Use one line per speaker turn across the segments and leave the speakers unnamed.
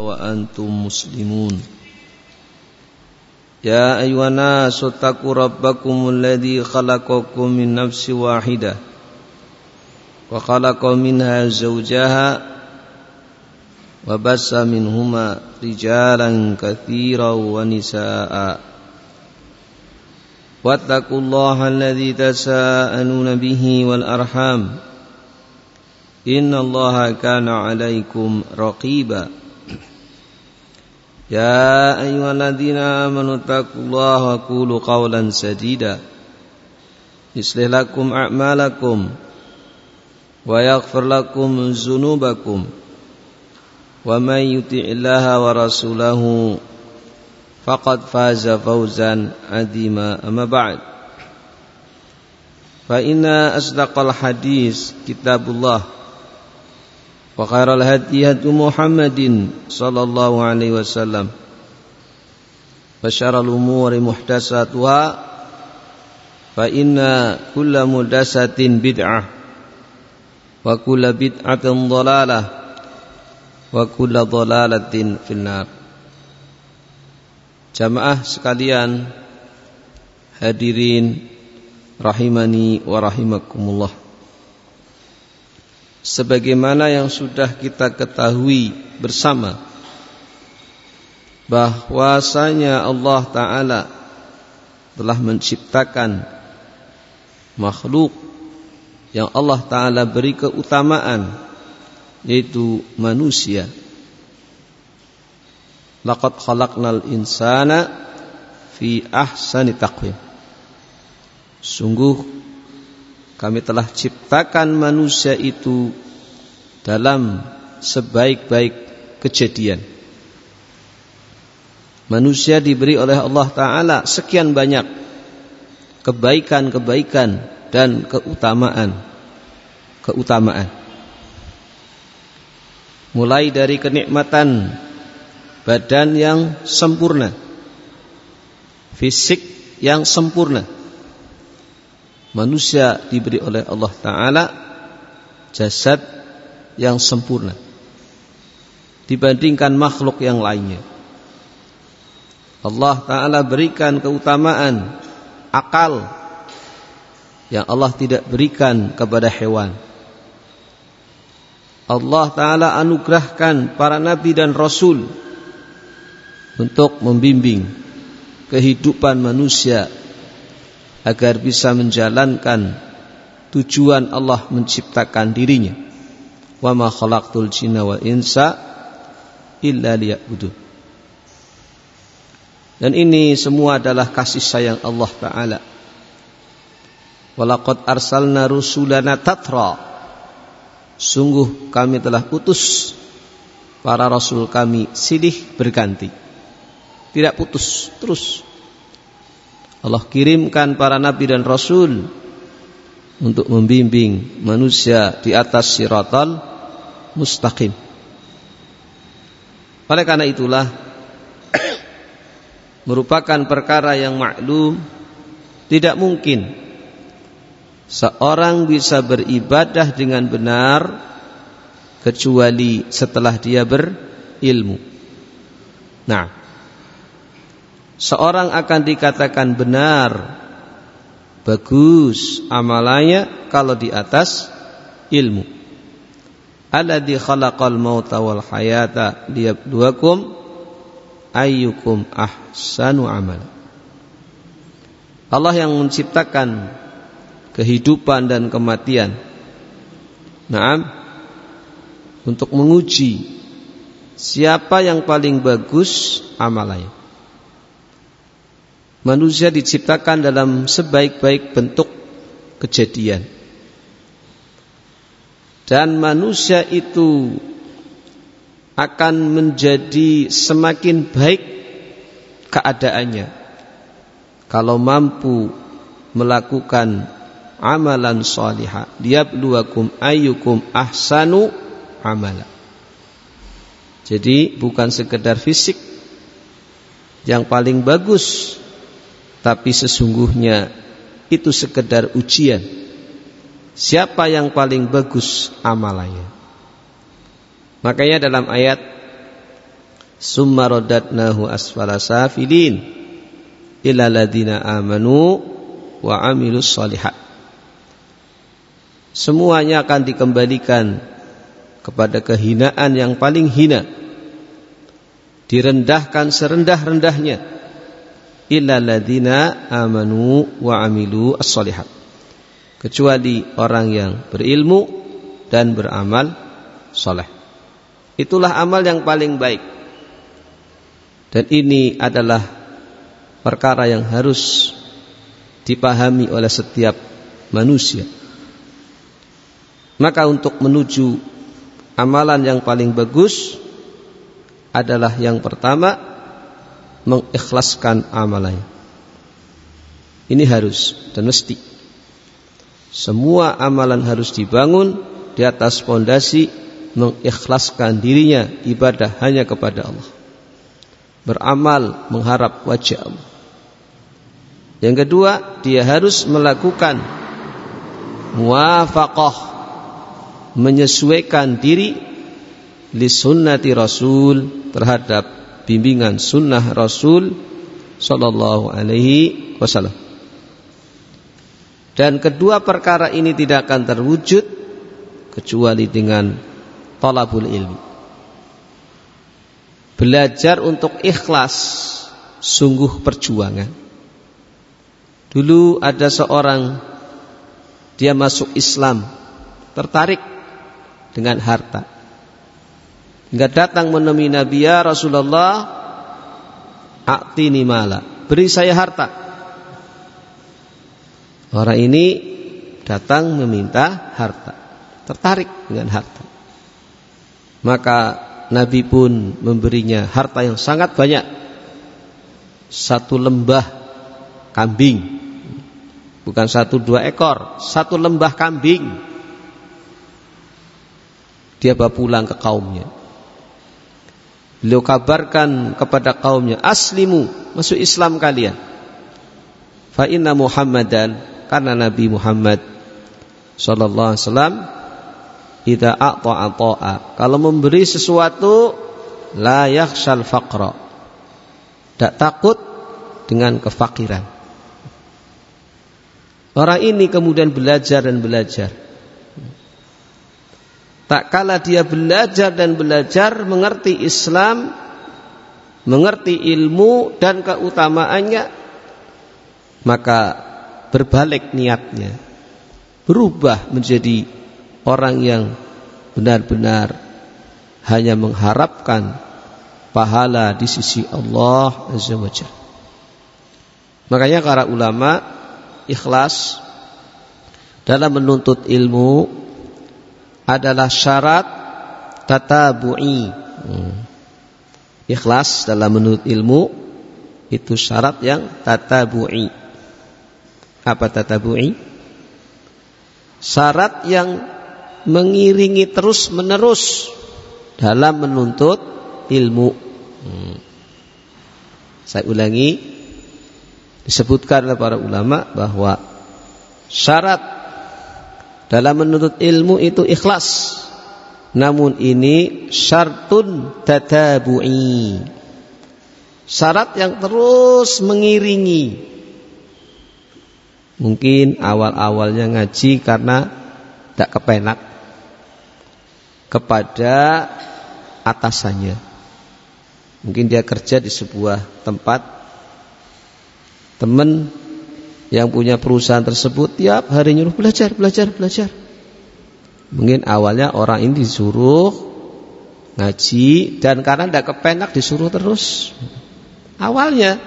وأنتم مسلمون يا أيها الناس اتقوا ربكم الذي خلقكم من نفس واحدة وخلق منها زوجها وبث منهما رجالا كثيرا ونساء واتقوا الله الذي تساءلون به والأرحام إن الله كان عليكم رقيبا يا أيها الذين آمنوا اتقوا الله وقولوا قولا سديدا يصلح لكم أعمالكم ويغفر لكم ذنوبكم ومن يطع الله ورسوله فقد فاز فوزا عظيما أما بعد فإن أصدق الحديث كتاب الله وخير الهدي هدي محمد صلى الله عليه وسلم وشر الأمور محدثاتها فإن كل محدثة بدعة وكل بدعة ضلالة وكل ضلالة في النار. Jamaah sekalian, hadirin rahimani wa rahimakumullah. Sebagaimana yang sudah kita ketahui bersama, bahwasanya Allah Ta'ala telah menciptakan makhluk yang Allah Ta'ala beri keutamaan, yaitu manusia. Laqad khalaqnal insana fi ahsani taqwim. Sungguh kami telah ciptakan manusia itu dalam sebaik-baik kejadian. Manusia diberi oleh Allah Ta'ala sekian banyak kebaikan-kebaikan dan keutamaan. Mulai dari kenikmatan badan yang sempurna, fisik yang sempurna. Manusia diberi oleh Allah Ta'ala jasad yang sempurna dibandingkan makhluk yang lainnya. Allah Ta'ala berikan keutamaan akal yang Allah tidak berikan kepada hewan. Allah Ta'ala anugerahkan para nabi dan rasul untuk membimbing kehidupan manusia agar bisa menjalankan tujuan Allah menciptakan dirinya. Wa ma khalaqtul jinna wal insa illa liya'budun. Dan ini semua adalah kasih sayang Allah Ta'ala. Walaqad arsalna rusulana tatra. Sungguh kami telah utus para rasul kami silih berganti, tidak putus terus. Allah kirimkan para nabi dan rasul untuk membimbing manusia di atas siratal mustaqim. Oleh karena itulah merupakan perkara yang maklum, tidak mungkin seorang bisa beribadah dengan benar kecuali setelah dia berilmu. Nah, seorang akan dikatakan benar, bagus amalannya kalau di atas ilmu. Alladzi khalaqal mauta wal hayata liyabluwakum ayyukum ahsanu amala. Allah yang menciptakan kehidupan dan kematian, naam, untuk menguji siapa yang paling bagus amalannya. Manusia diciptakan dalam sebaik-baik bentuk kejadian, dan manusia itu akan menjadi semakin baik keadaannya kalau mampu melakukan amalan salihah. Liyabluwakum ayyukum ahsanu amala. Jadi bukan sekedar fisik yang paling bagus, tapi sesungguhnya itu sekedar ujian. Siapa yang paling bagus amalannya? Makanya dalam ayat summa radatnahu asfala safilin illa alladziina amanu wa 'amilus shalihat. Semuanya akan dikembalikan kepada kehinaan yang paling hina, direndahkan serendah-rendahnya, illa alladziina amanu wa 'amilu as-shalihat, kecuali orang yang berilmu dan beramal saleh. Itulah amal yang paling baik. Dan ini adalah perkara yang harus dipahami oleh setiap manusia. Maka untuk menuju amalan yang paling bagus adalah yang pertama, mengikhlaskan amalannya. Ini harus dan mesti. Semua amalan harus dibangun di atas fondasi mengikhlaskan dirinya ibadah hanya kepada Allah, beramal mengharap wajah Allah. Yang kedua, dia harus melakukan muwafaqah, menyesuaikan diri li sunnati Rasul, terhadap bimbingan sunnah Rasul sallallahu alaihi wasallam. Dan kedua perkara ini tidak akan terwujud kecuali dengan talabul ilmi. Belajar untuk ikhlas sungguh perjuangan. Dulu ada seorang, dia masuk Islam, tertarik dengan harta, hingga datang menemui Nabi, ya Rasulullah, a'tini mala, beri saya harta. Orang ini datang meminta harta, tertarik dengan harta. Maka Nabi pun memberinya harta yang sangat banyak, 1 lembah kambing, bukan 1-2 ekor, 1 lembah kambing. Dia bawa pulang ke kaumnya. Beliau kabarkan kepada kaumnya, aslimu, masuk Islam kalian. Fa inna Muhammadan, karena Nabi Muhammad sallallahu alaihi wasallam, idza a'ta, kalau memberi sesuatu, la yakhshal faqra, tidak takut dengan kefakiran. Orang ini kemudian belajar dan belajar. Tak kala dia belajar dan belajar, mengerti Islam, mengerti ilmu dan keutamaannya, maka berbalik niatnya, berubah menjadi orang yang benar-benar hanya mengharapkan pahala di sisi Allah Azza wa Jalla. Makanya para ulama ikhlas dalam menuntut ilmu adalah syarat tatabu'i. Ikhlas dalam menuntut ilmu itu syarat yang tatabu'i. Apa tatabu'i? Syarat yang mengiringi terus menerus dalam menuntut ilmu. Saya ulangi, disebutkan oleh para ulama bahwa syarat dalam menuntut ilmu itu ikhlas. Namun ini syartun tatabu'i, syarat yang terus mengiringi. Mungkin awal-awalnya ngaji karena tidak kepenak kepada atasannya. Mungkin dia kerja di sebuah tempat, teman yang punya perusahaan tersebut tiap hari nyuruh belajar. Mungkin awalnya orang ini disuruh ngaji, dan karena tidak kepenak disuruh terus awalnya.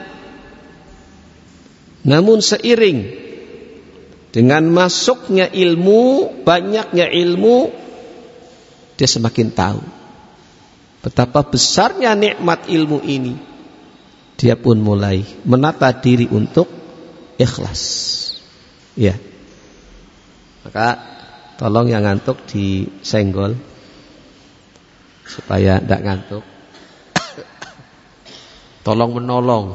Namun seiring dengan masuknya ilmu, banyaknya ilmu, dia semakin tahu betapa besarnya nikmat ilmu ini. Dia pun mulai menata diri untuk ikhlas. Ya. Maka tolong yang ngantuk disenggol supaya tidak ngantuk. Tolong menolong.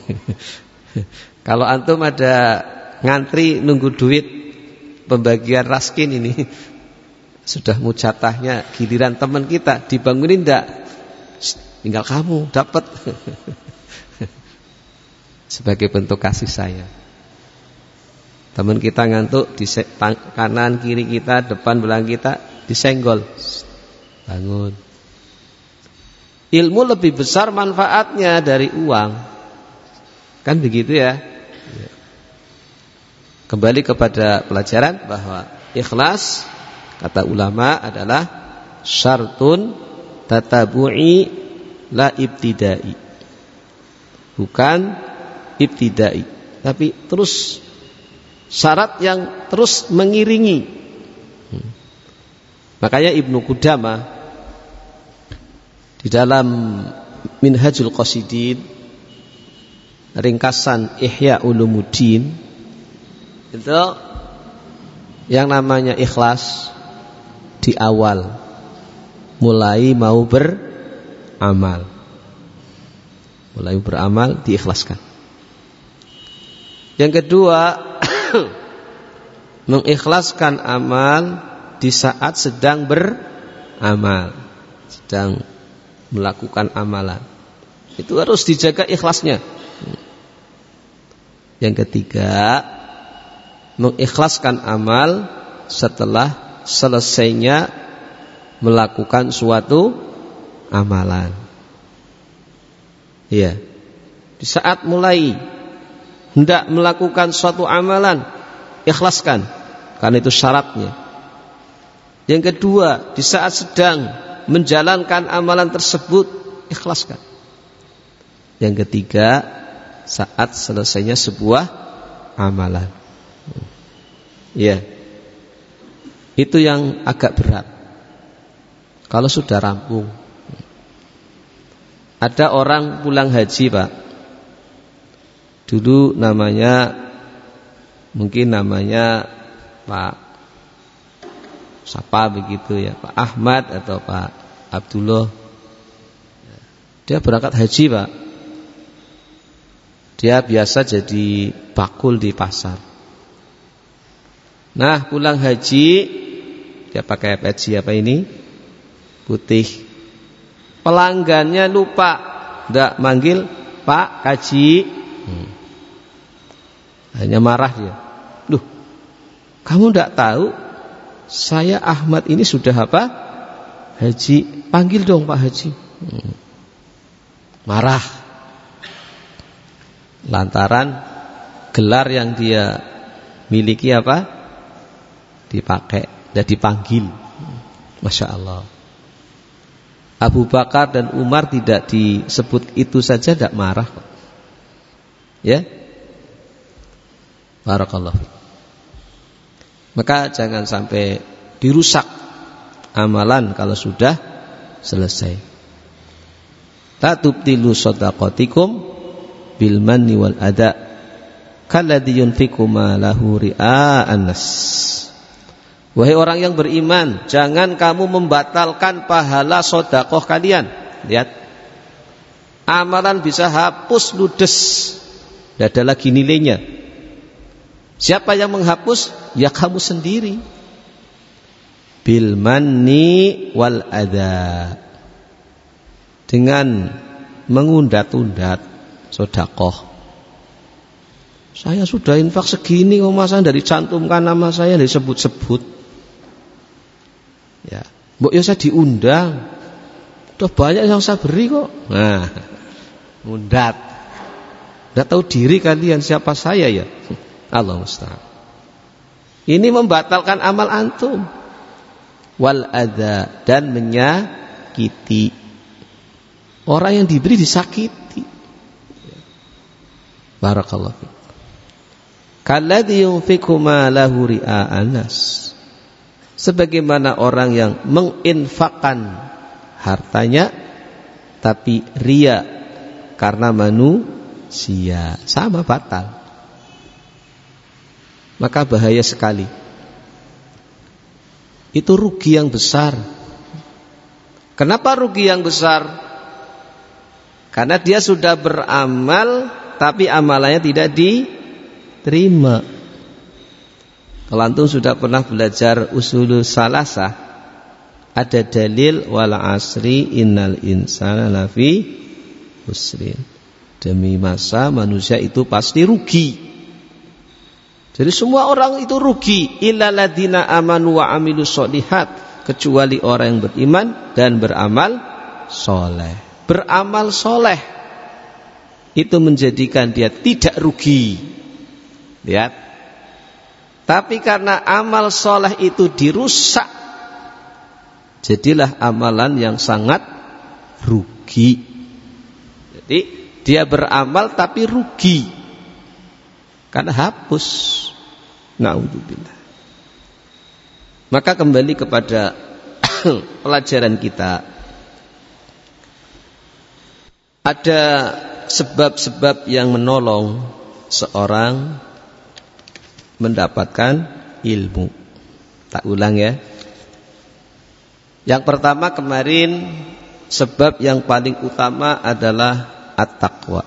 Kalau antum ada ngantri nunggu duit pembagian raskin ini, sudah mujatahnya giliran teman kita, dibangunin enggak? tinggal kamu dapat. Sebagai bentuk kasih sayang. Teman kita ngantuk di kanan kiri kita, depan belakang kita disenggol. Bangun. Ilmu lebih besar manfaatnya dari uang. Kan begitu ya? Kembali kepada pelajaran bahwa ikhlas kata ulama adalah syartun tatabu'i la ibtidai. Bukan ibtidai, tapi terus syarat yang terus mengiringi. Makanya Ibnu Qudamah di dalam Minhajul Qasidin, ringkasan Ihya Ulumuddin, itu yang namanya ikhlas di awal mulai mau beramal, mulai beramal diikhlaskan. Yang kedua, mengikhlaskan amal di saat sedang beramal, sedang melakukan amalan. Itu harus dijaga ikhlasnya. Yang ketiga, mengikhlaskan amal setelah selesainya melakukan suatu amalan. Iya. Di saat mulai hendak melakukan suatu amalan, ikhlaskan, karena itu syaratnya. Yang kedua, di saat sedang menjalankan amalan tersebut, ikhlaskan. Yang ketiga, saat selesainya sebuah amalan. Ya, itu yang agak berat. Kalau sudah rampung, ada orang pulang haji, Pak. Dulu mungkin namanya Pak siapa begitu ya, Pak Ahmad atau Pak Abdullah. Dia berangkat haji, Pak. Dia biasa jadi bakul di pasar. Nah, pulang haji dia pakai peci apa ini? Putih. Pelanggannya lupa, enggak manggil Pak Haji. Hanya marah dia. Loh, kamu enggak tahu saya Ahmad ini sudah apa? Haji. Panggil dong Pak Haji. Marah. Lantaran gelar yang dia miliki apa? Dipakai dan dipanggil. Masya Allah. Abu Bakar dan Umar tidak disebut itu saja tidak marah kok. Ya. Barakallah. Maka jangan sampai dirusak amalan kalau sudah selesai. La tubtilu shadaqatikum bil manni wal ada kalladzi yunfiqu ma lahu ria'an nas. Wahai orang yang beriman, jangan kamu membatalkan pahala sedekah kalian. Lihat, amalan bisa hapus ludes, tidak ada lagi nilainya. Siapa yang menghapus? Ya kamu sendiri. Bil manni wal adha, dengan mengundat-undat sedekah. Saya sudah infak segini kok masa dari cantumkan nama saya disebut-sebut. Ya, mbok ya saya diundang. Udah banyak yang saya beri kok. Nah, mundat. Enggak tahu diri kalian siapa saya ya. Allah musta'an. Ini membatalkan amal antum. Wal adza, dan menyakiti. Orang yang diberi disakiti. Barakallahu fiik. Kalladzi yunfiqu ma lahu ria'an nas. Sebagaimana orang yang menginfakkan hartanya tapi ria karena manusia, sama batal. Maka bahaya sekali. Itu rugi yang besar. Kenapa rugi yang besar? Karena dia sudah beramal tapi amalannya tidak diterima. Kalau antum sudah pernah belajar usulul salasah, ada dalil wal asri innal insana lafi khusrin. Demi masa manusia itu pasti rugi. Jadi semua orang itu rugi illal ladzina amanu wa amilus sholihat, kecuali orang yang beriman dan beramal soleh. Beramal soleh itu menjadikan dia tidak rugi. Lihat. Tapi karena amal soleh itu dirusak, jadilah amalan yang sangat rugi. Jadi dia beramal tapi rugi karena hapus. Na'udzubillah. Maka kembali kepada pelajaran kita. Ada sebab-sebab yang menolong seorang mendapatkan ilmu. Tak ulang ya. Yang pertama kemarin, sebab yang paling utama adalah at-taqwa.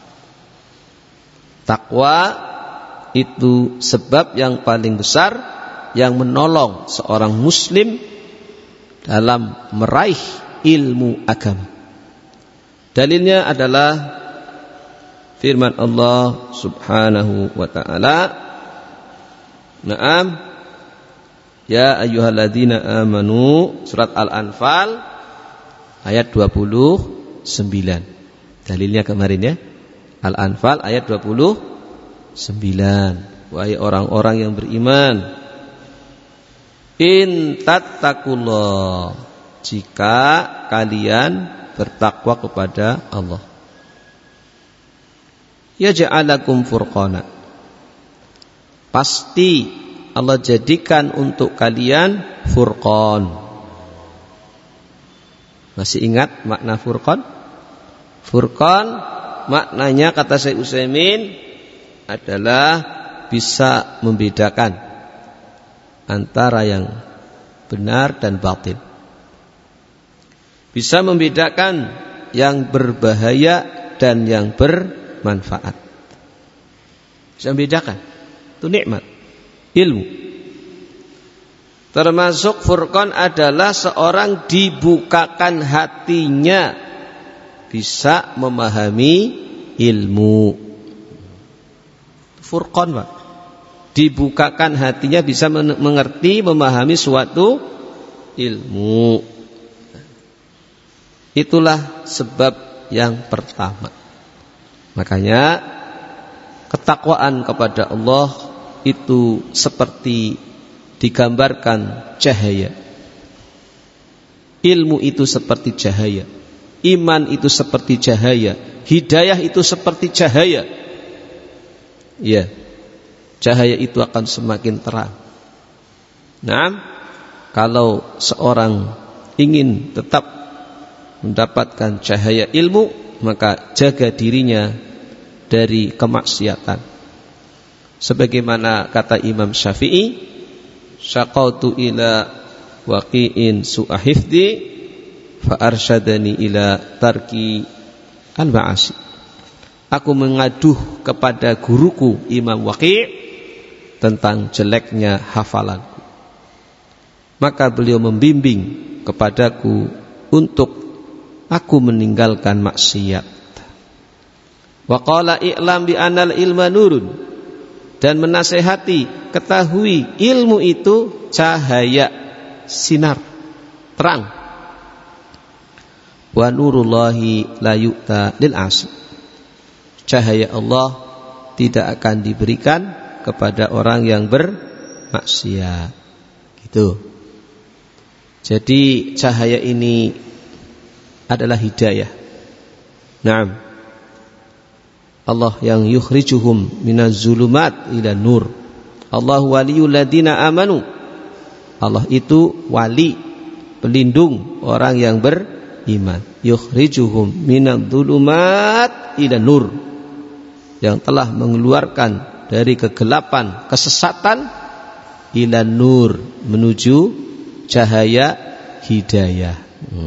Taqwa itu sebab yang paling besar yang menolong seorang muslim dalam meraih ilmu agama. Dalilnya adalah firman Allah Subhanahu wa ta'ala. Naam, ya ayyuhalladzina amanu, surat Al-Anfal ayat 29. Dalilnya kemarin ya, Al-Anfal ayat 29. Wahai orang-orang yang beriman, in tattaqullah, jika kalian bertakwa kepada Allah, yaj'alakum furqana, pasti Allah jadikan untuk kalian furqan. Masih ingat makna furqan? Furqan maknanya kata Syekh Utsaimin adalah bisa membedakan antara yang benar dan batil. Bisa membedakan yang berbahaya dan yang bermanfaat. Bisa membedakan. Itu nikmat ilmu. Termasuk furqan adalah seorang dibukakan hatinya bisa memahami ilmu. Furqan, Pak. Dibukakan hatinya bisa mengerti, memahami suatu ilmu. Itulah sebab yang pertama. Makanya ketakwaan kepada Allah itu seperti digambarkan cahaya. Ilmu itu seperti cahaya. Iman itu seperti cahaya. Hidayah itu seperti cahaya. Ya, cahaya itu akan semakin terang. Nah, kalau seorang ingin tetap mendapatkan cahaya ilmu, maka jaga dirinya dari kemaksiatan. Sebagaimana kata Imam Syafi'i, syaqautu ila waqi'in su'ahifdi fa arsyadani ila tarki al-ma'asi. Aku mengaduh kepada guruku Imam Waqi' tentang jeleknya hafalanku. Maka beliau membimbing kepadaku untuk aku meninggalkan maksiat. Wa qala i'lam bi anal ilma nurun, dan menasehati, ketahui ilmu itu cahaya, sinar, terang. Wa nurullahi la yu'ta lil 'asi. Cahaya Allah tidak akan diberikan kepada orang yang bermaksiat. Gitu. Jadi cahaya ini adalah hidayah. Naam. Allah yang yukhrijuhum minaz zulumat ila nur. Allah waliyul ladzina amanu. Allah itu wali, pelindung orang yang beriman. Yukhrijuhum minaz zulumat ila nur, yang telah mengeluarkan dari kegelapan kesesatan ila nur, menuju cahaya hidayah.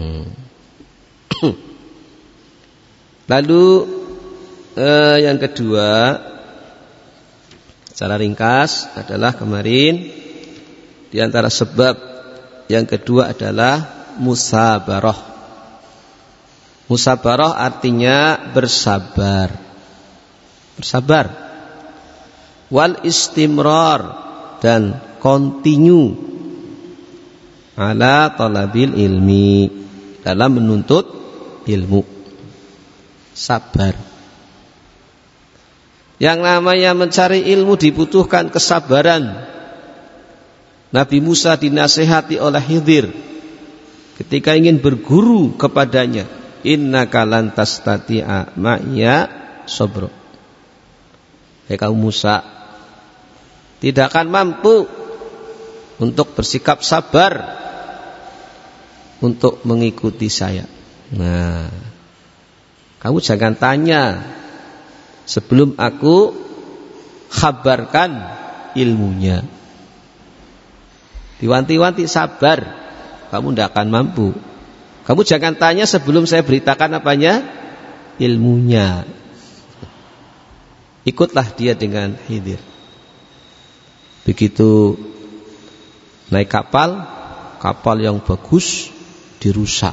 Lalu yang kedua, secara ringkas adalah kemarin di antara sebab yang kedua adalah musabarah. Musabarah artinya bersabar. Bersabar. Wal istimrar, dan continue ala talabil ilmi, dalam menuntut ilmu. Sabar. Yang namanya mencari ilmu dibutuhkan kesabaran. Nabi Musa dinasihati oleh Khidir ketika ingin berguru kepadanya, innaka lan tastati'a ma'iya sabra. Hai kaum Musa, tidak akan mampu untuk bersikap sabar untuk mengikuti saya. Nah, kamu jangan tanya sebelum aku khabarkan ilmunya. Diwanti-wanti sabar, kamu tidak akan mampu. Kamu jangan tanya sebelum saya beritakan apanya? Ilmunya. Ikutlah dia dengan Khidir. Begitu naik kapal, kapal yang bagus dirusak.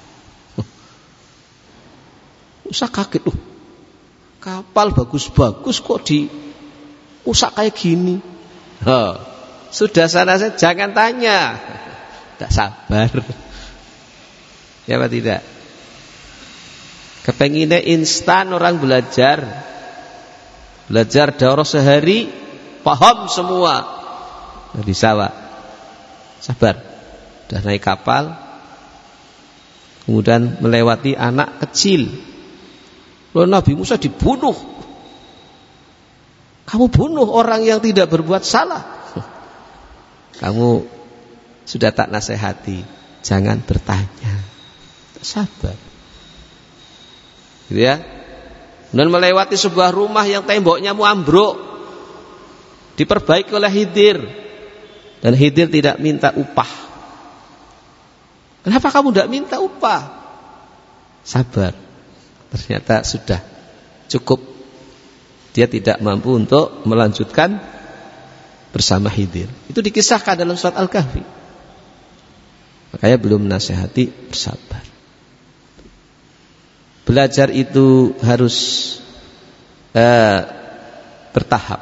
Musa kaget, kapal bagus-bagus kok dirusak kayak gini. Sudah sana saya jangan tanya. Tak sabar. Ya apa tidak? Kepenginnya instan orang belajar. Belajar daurah sehari, paham semua. Nggak bisa, Pak. Sabar. Sudah naik kapal, kemudian melewati anak kecil. Lalu Nabi Musa dibunuh. Kamu bunuh orang yang tidak berbuat salah. Kamu sudah tak nasihati, jangan bertanya. Sabar. Gitu ya. Dan melewati sebuah rumah yang temboknya ambruk, diperbaiki oleh Khidir, dan Khidir tidak minta upah. Kenapa kamu tidak minta upah? Sabar. Ternyata sudah cukup. Dia tidak mampu untuk melanjutkan bersama Khidir. Itu dikisahkan dalam surat Al-Kahfi. Makanya belum nasihati, bersabar. Belajar itu harus bertahap.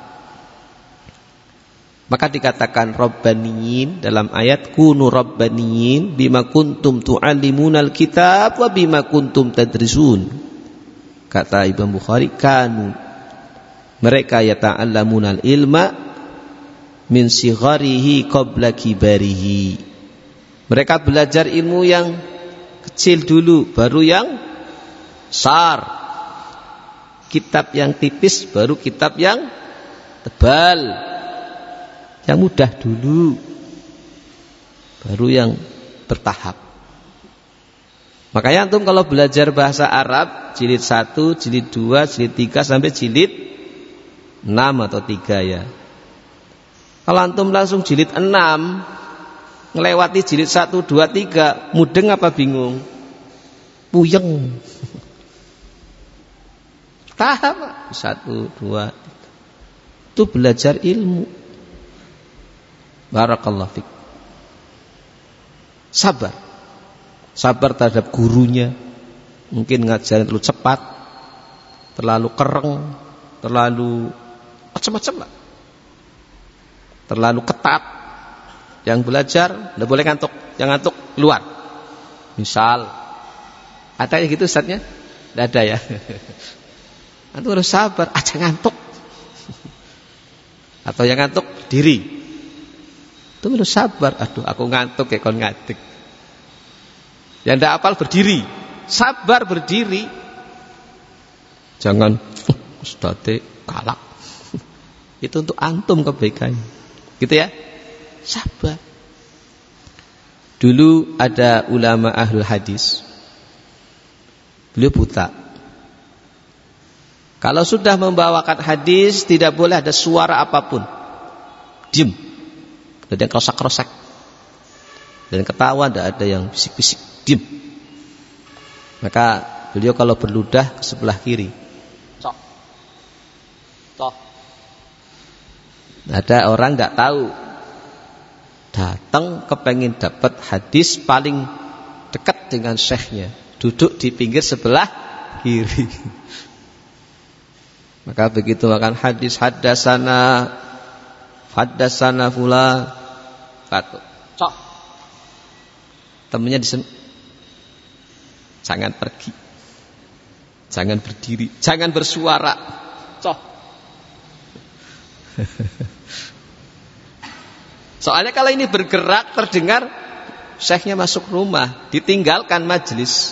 Maka dikatakan Rabbaniyin dalam ayat, kunu Rabbaniyin bima kuntum tu'allimunal kitab wa bima kuntum tadrisun. Kata Imam Bukhari, kanu, mereka yata'allamunal ilma min sigharihi qabla kibarihi. Mereka belajar ilmu yang kecil dulu, baru yang besar. Kitab yang tipis, baru kitab yang tebal. Yang mudah dulu, baru yang bertahap. Makanya antum kalau belajar bahasa Arab jilid 1, jilid 2, jilid 3 sampai jilid 6 atau 3 ya. Kalau antum langsung jilid 6, ngelewati jilid 1, 2, 3, mudeng apa bingung? Puyeng. Tahap 1, 2, 3. Itu belajar ilmu. Barakallahu fiik. Sabar. Sabar terhadap gurunya. Mungkin ngajarin terlalu cepat, terlalu kereng, terlalu macam-macam lah. Terlalu ketat. Yang belajar tidak boleh ngantuk. Yang ngantuk keluar. Misal ada yang gitu Ustaznya? Tidak ada ya. Antum harus sabar, aja ngantuk. Atau yang ngantuk diri. Itu harus sabar. Aduh, aku ngantuk ya kon ngadeg. Yang tidak hafal berdiri. Sabar berdiri. Jangan Ustaz kalak. Itu untuk antum kebaikannya. Gitu ya. Sabar. Dulu ada ulama ahlul hadis. Beliau buta. Kalau sudah membawakan hadis, tidak boleh ada suara apapun. Diam. Tidak ada yang kerosak-kerosak. Dan ketawa, tidak ada yang bisik-bisik. Diam. Maka beliau kalau berludah ke sebelah kiri. Cok. Cok. Ada orang tidak tahu. Datang kepengen dapat hadis paling dengan syekhnya, duduk di pinggir sebelah kiri. Maka begitu makan hadis, haddasana fulan, kata cok, temennya disini, jangan pergi, jangan berdiri, jangan bersuara, cok. Soalnya kalau ini bergerak terdengar, syekhnya masuk rumah, ditinggalkan majelis.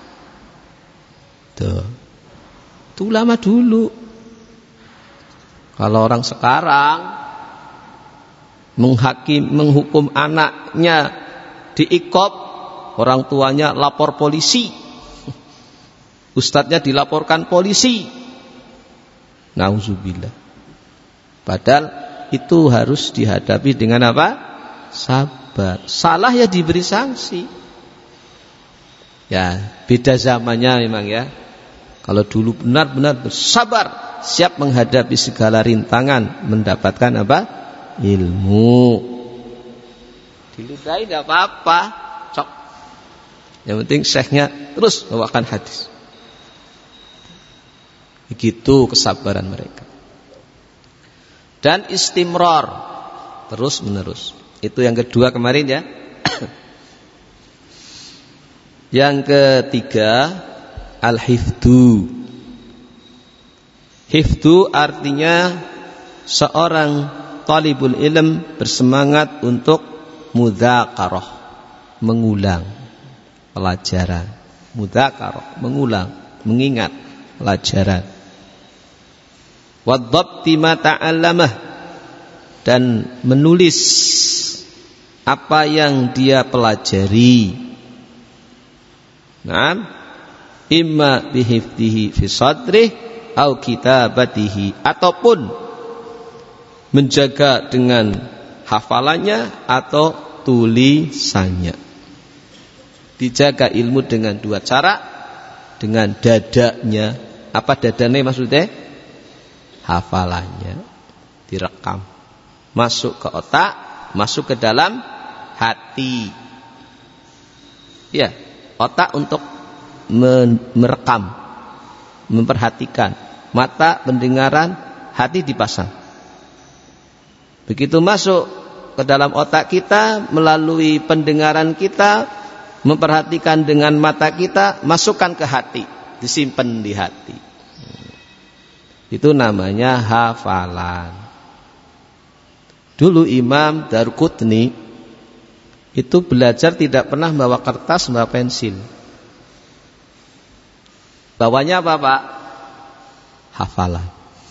Tuh, itu ulama dulu. Kalau orang sekarang menghukum anaknya diikop, orang tuanya lapor polisi, ustadznya dilaporkan polisi. Nauzubillah. Padahal itu harus dihadapi dengan apa? Sabar. Salah ya diberi sanksi. Ya, beda zamannya memang ya. Kalau dulu benar-benar bersabar, siap menghadapi segala rintangan, mendapatkan apa? Ilmu. Diludahi tidak apa-apa, cok. Yang penting syekhnya terus membawakan hadis. Begitu kesabaran mereka. Dan istimrar, terus menerus. Itu yang kedua kemarin ya. Yang ketiga, al-hifdu. Hifdu artinya seorang talibul ilm bersemangat untuk mudzakarah, mengulang pelajaran. Mudzakarah, mengulang, mengingat pelajaran. Wadhabti ma ta'allamah, dan menulis apa yang dia pelajari. Naam, imma bihifdihi fi sadrih au kitabatihi, ataupun menjaga dengan hafalannya atau tulisannya. Dijaga ilmu dengan dua cara, dengan dadanya. Apa dadanya maksudnya? Hafalannya direkam, masuk ke otak, masuk ke dalam hati. Ya, otak untuk merekam, memperhatikan, mata pendengaran, hati dipasang. Begitu masuk ke dalam otak kita, melalui pendengaran kita, memperhatikan dengan mata kita, masukkan ke hati, disimpan di hati. Itu namanya hafalan. Dulu Imam Darqutni itu belajar tidak pernah bawa kertas, bawa pensil. Bawanya apa Pak? Hafalan.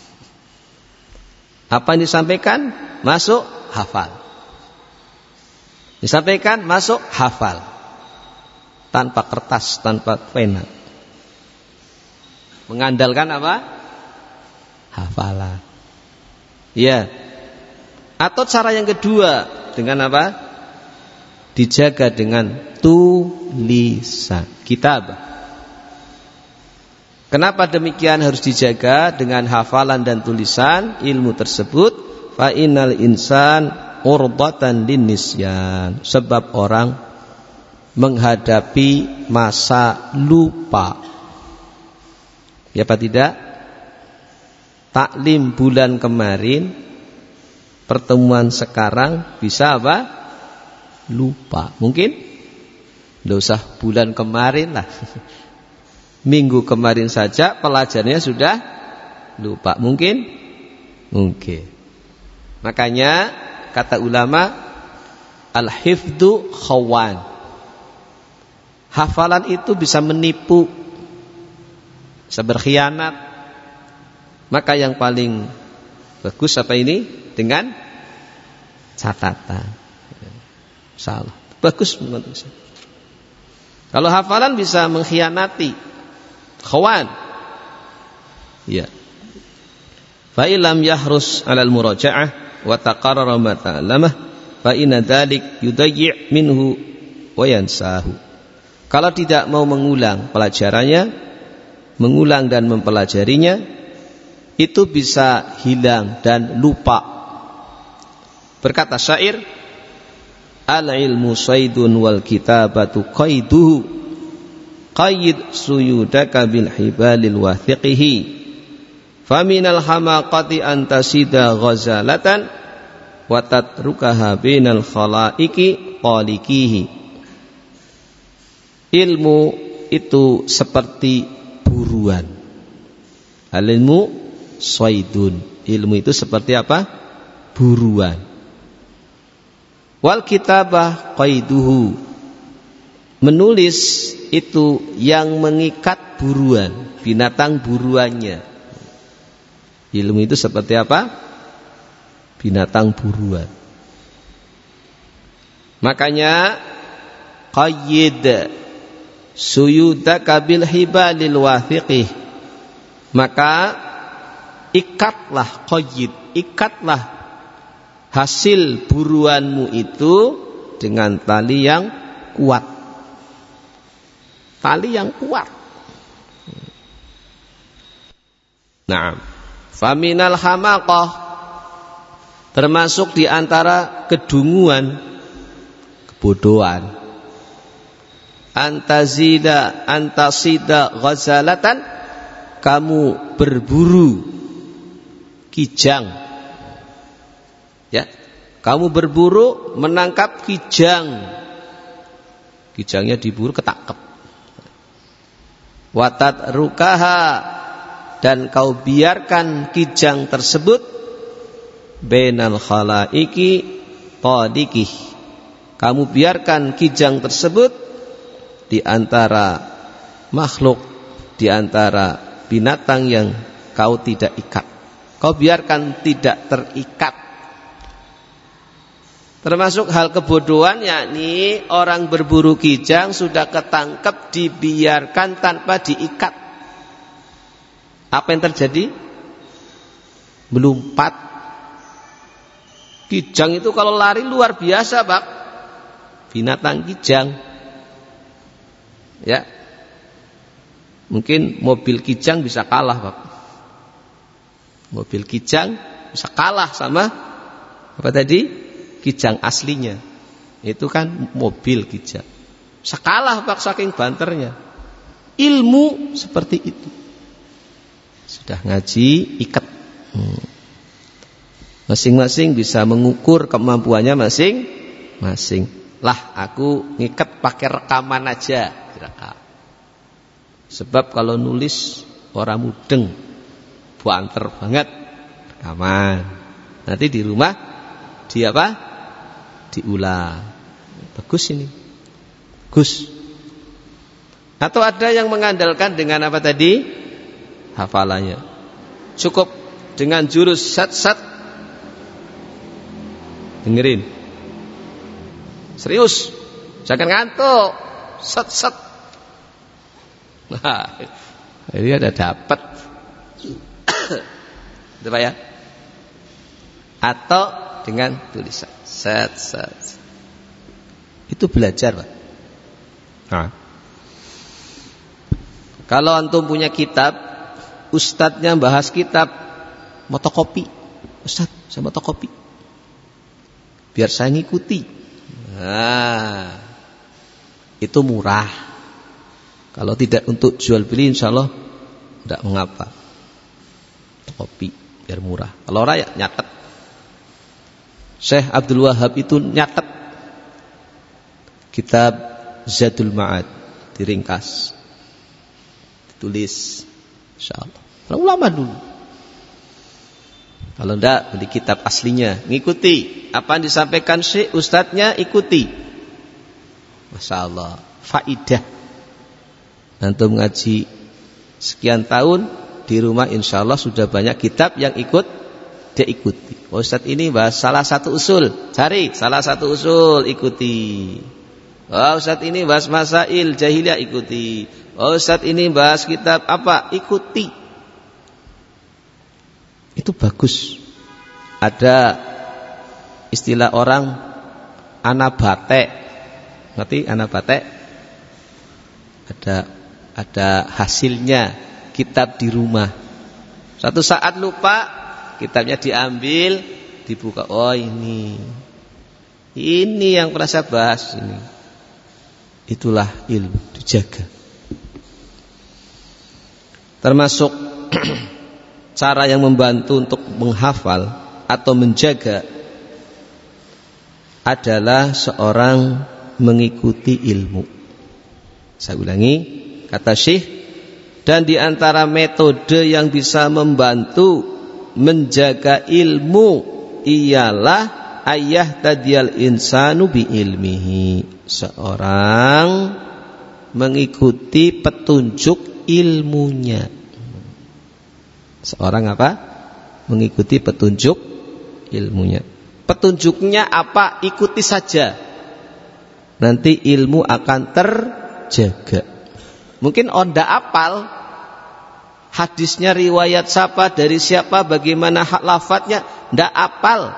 Apa yang disampaikan? Masuk, hafal. Disampaikan, masuk, hafal. Tanpa kertas, tanpa pena. Mengandalkan apa? Hafalan. Ya. Atau cara yang kedua dengan apa? Dijaga dengan tulisan, kitabah. Kenapa demikian harus dijaga dengan hafalan dan tulisan ilmu tersebut? Fa innal insan urdatan linnisyan. Sebab orang menghadapi masa lupa. Ya apa tidak? Taklim bulan kemarin, pertemuan sekarang bisa apa? Lupa. Mungkin? Tidak usah bulan kemarin lah. Minggu kemarin saja pelajarannya sudah lupa. Mungkin? Mungkin. Makanya kata ulama, al-hifdu khawan. Hafalan itu bisa menipu, bisa berkhianat. Maka yang paling bagus apa ini? Dengan catatan. Salah. Bagus menurut saya. Kalau hafalan bisa mengkhianati, khawan. Ya. Fa illam yahrus 'alal muraja'ah wa taqarrara ma ta'allamah fa inna dzalik yudayyi' minhu wa yansahu. Kalau tidak mau mengulang pelajarannya, mengulang dan mempelajarinya, itu bisa hilang dan lupa. Berkata syair, al-ilmu saydun wal kitabatu qaiduhu qayyid suyudaka bil hibalil wathiqihi faminal hamaqati antasida ghazalatan wa tatrukaha bainal khalaiqi qalikihi. Ilmu itu seperti buruan. Al-ilmu saydun. Ilmu itu seperti apa? Buruan. Wal kitabah qaiduhu. Menulis itu yang mengikat buruan, binatang buruannya. Ilmu itu seperti apa? Binatang buruan. Makanya qayyid suyudaka bil hibalil wathiqih. Maka ikatlah, qayyid, ikatlah hasil buruanmu itu dengan tali yang kuat. Tali yang kuat. Naam. Faminal hamaqah, termasuk di antara kedunguan, kebodohan. Antasida ghazalatan, kamu berburu kijang. Ya, kamu berburu menangkap kijang. Kijangnya diburu ketangkep. Watat rukaha, dan kau biarkan kijang tersebut bainal khalaiki qadikih. Kamu biarkan kijang tersebut di antara makhluk, di antara binatang yang kau tidak ikat. Kau biarkan tidak terikat. Termasuk hal kebodohan, yakni orang berburu kijang sudah ketangkep dibiarkan tanpa diikat. Apa yang terjadi? Melompat. Kijang itu kalau lari luar biasa, Pak. Binatang kijang. Ya. Mungkin mobil kijang bisa kalah, Pak. Mobil kijang bisa kalah sama apa tadi? Kijang aslinya. Itu kan mobil kijang. Bisa kalah, Pak, saking banternya. Ilmu seperti itu. Sudah ngaji, ikat. Masing-masing bisa mengukur kemampuannya masing-masing. Lah, aku ngikat pakai rekaman aja, direkam. Sebab kalau nulis orang mudeng, banter banget, rekaman. Nanti di rumah di apa? Diulang. Bagus ini. Bagus. Atau ada yang mengandalkan dengan apa tadi? Hafalannya. Cukup dengan jurus sat-sat. Dengerin. Serius. Jangan ngantuk. Sat-sat. Nah, ini ada dapat. Itu Pak ya. Atau dengan tulisan. Sat-sat. Itu belajar, Pak. Nah. Kalau antum punya kitab, ustadznya bahas kitab, motokopi. Ustadz, saya motokopi. Biar saya ngikuti. Nah, itu murah. Kalau tidak untuk jual beli, insya Allah tidak mengapa. Kopi biar murah. Kalau orang ya nyatet. Syekh Abdul Wahab itu nyatet kitab Zadul Ma'ad, diringkas, ditulis, insya Allah. Kalau ulama dulu. Kalau tidak, beli kitab aslinya, ngikuti apa yang disampaikan Syekh, ustadznya ikuti. Masya Allah, faidah. Antum ngaji sekian tahun di rumah, insya Allah sudah banyak kitab yang dia ikuti. Oh, ustadz ini bahas salah satu usul, cari salah satu usul, ikuti. Oh, ustadz ini bahas masail jahiliyah, ikuti. Oh, ustadz ini bahas kitab apa, ikuti. Itu bagus. Ada istilah orang anabate. Ngerti anabate? Ada hasilnya kitab di rumah. Suatu saat lupa, kitabnya diambil, dibuka. Oh, ini yang pernah saya bahas ini. Itulah ilmu, dijaga. Termasuk cara yang membantu untuk menghafal atau menjaga adalah seorang mengikuti ilmu. Saya ulangi, kata Syekh, dan di antara metode yang bisa membantu menjaga ilmu ialah ayah tadiyal insanu bi ilmihi. Seorang mengikuti petunjuk ilmunya. Seorang apa? Mengikuti petunjuk ilmunya. Petunjuknya apa? Ikuti saja. Nanti ilmu akan terjaga. Mungkin Anda apal hadisnya, riwayat siapa, dari siapa, bagaimana hak lafadznya, ndak apal.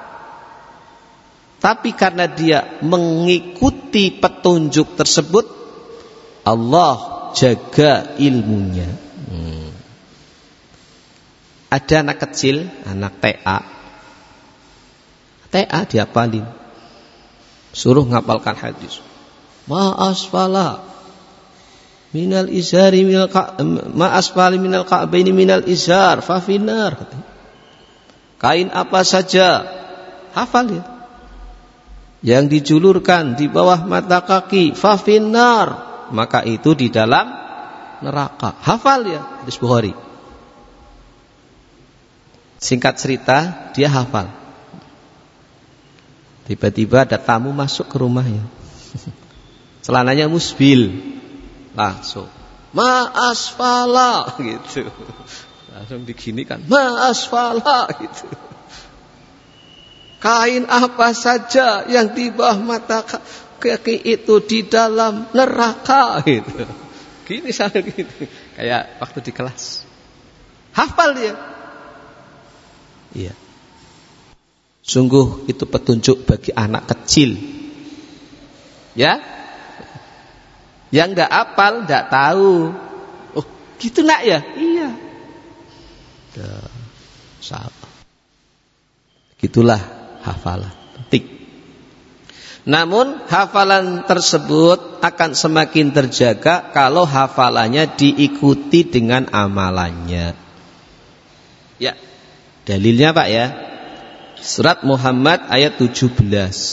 Tapi karena dia mengikuti petunjuk tersebut, Allah jaga ilmunya. Ada anak kecil, anak TA dihafalin, suruh ngapalkan hadis. Ma asfala minal izari ma asfali minal ka'baini minal izar fa finnar. Kain apa saja, hafal ya. Yang dijulurkan di bawah mata kaki fa finnar, maka itu di dalam neraka. Hafal ya, hadis Bukhari. Singkat cerita, dia hafal. Tiba-tiba ada tamu masuk ke rumahnya. Celananya musbil. Langsung ma asfala gitu. Langsung diginikan, ma asfala gitu. Kain apa saja yang di bawah mata kaki itu di dalam neraka gitu. Gini saya gitu. Kayak waktu di kelas. Hafal dia. Iya. Sungguh itu petunjuk bagi anak kecil. Ya? Yang enggak hafal, enggak tahu. Oh, gitu nak ya? Iya. Salah. Gitulah hafalan. Penting. Namun hafalan tersebut akan semakin terjaga kalau hafalannya diikuti dengan amalannya. Ya. Dalilnya Pak ya, surat Muhammad ayat 17.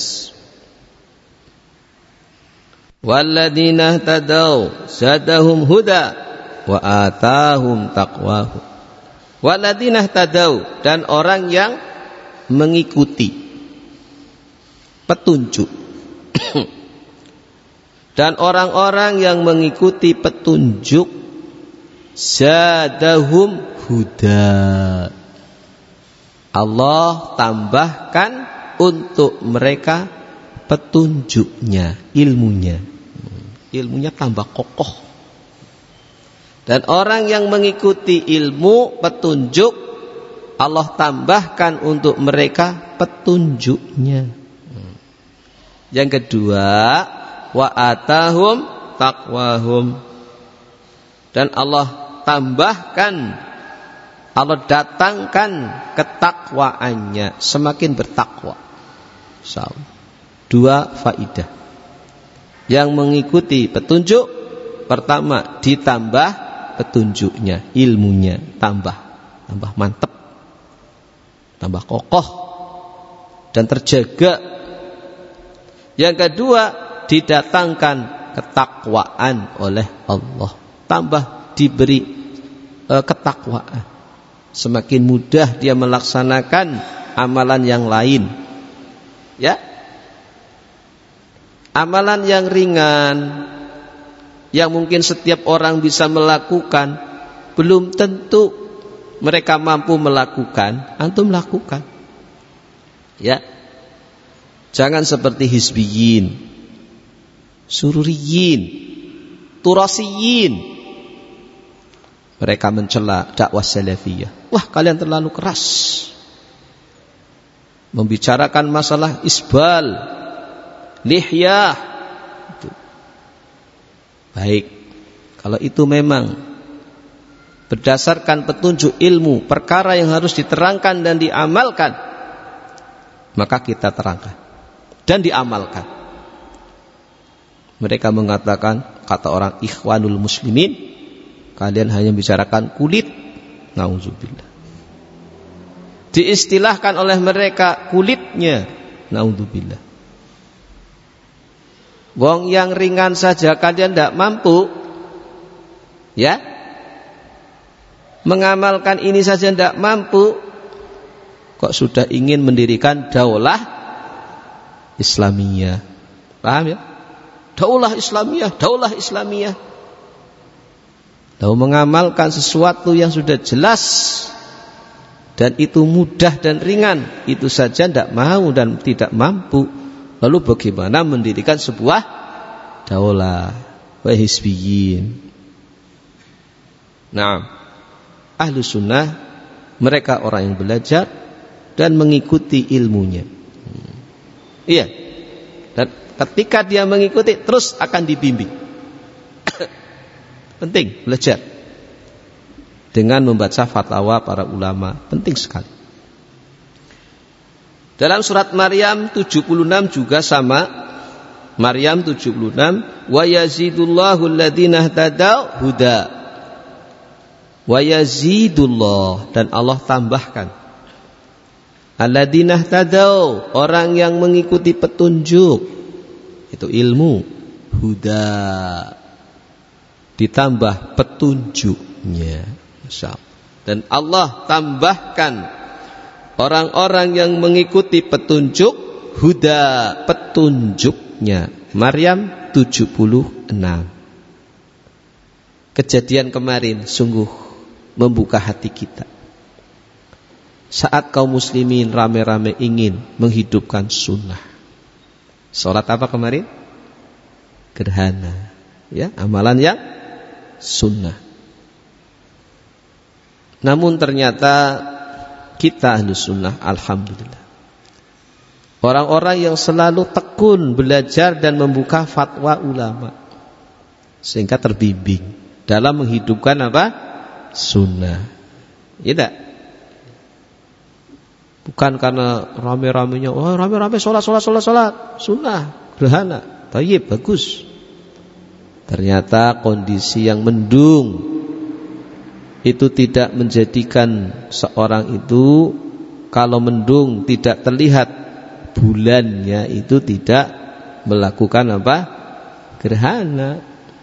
Walladzina tadau zadahum huda wa atahum taqwahum. Walladzina tadau, dan orang yang mengikuti petunjuk. Dan orang-orang yang mengikuti petunjuk, zadahum huda, Allah tambahkan untuk mereka petunjuknya, ilmunya. Ilmunya tambah kokoh. Dan orang yang mengikuti ilmu, petunjuk, Allah tambahkan untuk mereka petunjuknya. Yang kedua, wa atahum taqwahum, dan Allah tambahkan, Allah datangkan ketakwaannya, semakin bertakwa. Dua faidah. Yang mengikuti petunjuk, pertama ditambah petunjuknya, ilmunya tambah mantap, tambah kokoh dan terjaga. Yang kedua, didatangkan ketakwaan oleh Allah, tambah diberi ketakwaan. Semakin mudah dia melaksanakan amalan yang lain. Ya. Amalan yang ringan, yang mungkin setiap orang bisa melakukan, belum tentu mereka mampu melakukan, antum lakukan. Ya. Jangan seperti hizbiyin, sururiyin, turasiyin. Mereka mencela dakwah salafiyah. Wah, kalian terlalu keras membicarakan masalah isbal, lihyah. Baik, kalau itu memang berdasarkan petunjuk ilmu, perkara yang harus diterangkan dan diamalkan, maka kita terangkan dan diamalkan. Mereka mengatakan, kata orang Ikhwanul Muslimin, Kalian hanya bicarakan kulit. Nauzubillah. Diistilahkan oleh mereka kulitnya. Nauzubillah. Wong yang ringan saja kalian tidak mampu, ya, mengamalkan ini saja tidak mampu, kok sudah ingin mendirikan daulah Islamiyah. Paham ya? Daulah Islamiyah, daulah Islamiyah. Lalu mengamalkan sesuatu yang sudah jelas dan itu mudah dan ringan, itu saja tidak mau dan tidak mampu. Lalu bagaimana mendirikan sebuah daulah wa hizbiyyin? Nah, ahlu sunnah mereka orang yang belajar dan mengikuti ilmunya. Iya. Dan ketika dia mengikuti terus akan dibimbing. Penting belajar dengan membaca fatwa para ulama, penting sekali. Dalam surat Maryam 76 juga sama. Maryam 76, wa yazidullahu alladhina ihtadaw huda. Wa yazidullah, dan Allah tambahkan. Alladhina ihtadaw, orang yang mengikuti petunjuk. Itu ilmu, huda. Ditambah petunjuknya. Masya Allah. Dan Allah tambahkan orang-orang yang mengikuti petunjuk, huda, petunjuknya. Maryam 76. Kejadian kemarin sungguh membuka hati kita. Saat kaum muslimin rame-rame ingin menghidupkan sunnah. Sholat apa kemarin? Gerhana, ya, amalan yang sunnah. Namun ternyata kita ahlu sunnah, alhamdulillah, orang-orang yang selalu tekun belajar dan membuka fatwa ulama, sehingga terbimbing dalam menghidupkan apa? Sunnah. Tidak. Bukan karena rame-ramenya, oh rame-rame sholat, sunnah, gerhana, tayyib, bagus. Ternyata kondisi yang mendung itu tidak menjadikan seorang itu, kalau mendung tidak terlihat bulannya, itu tidak melakukan apa? Gerhana.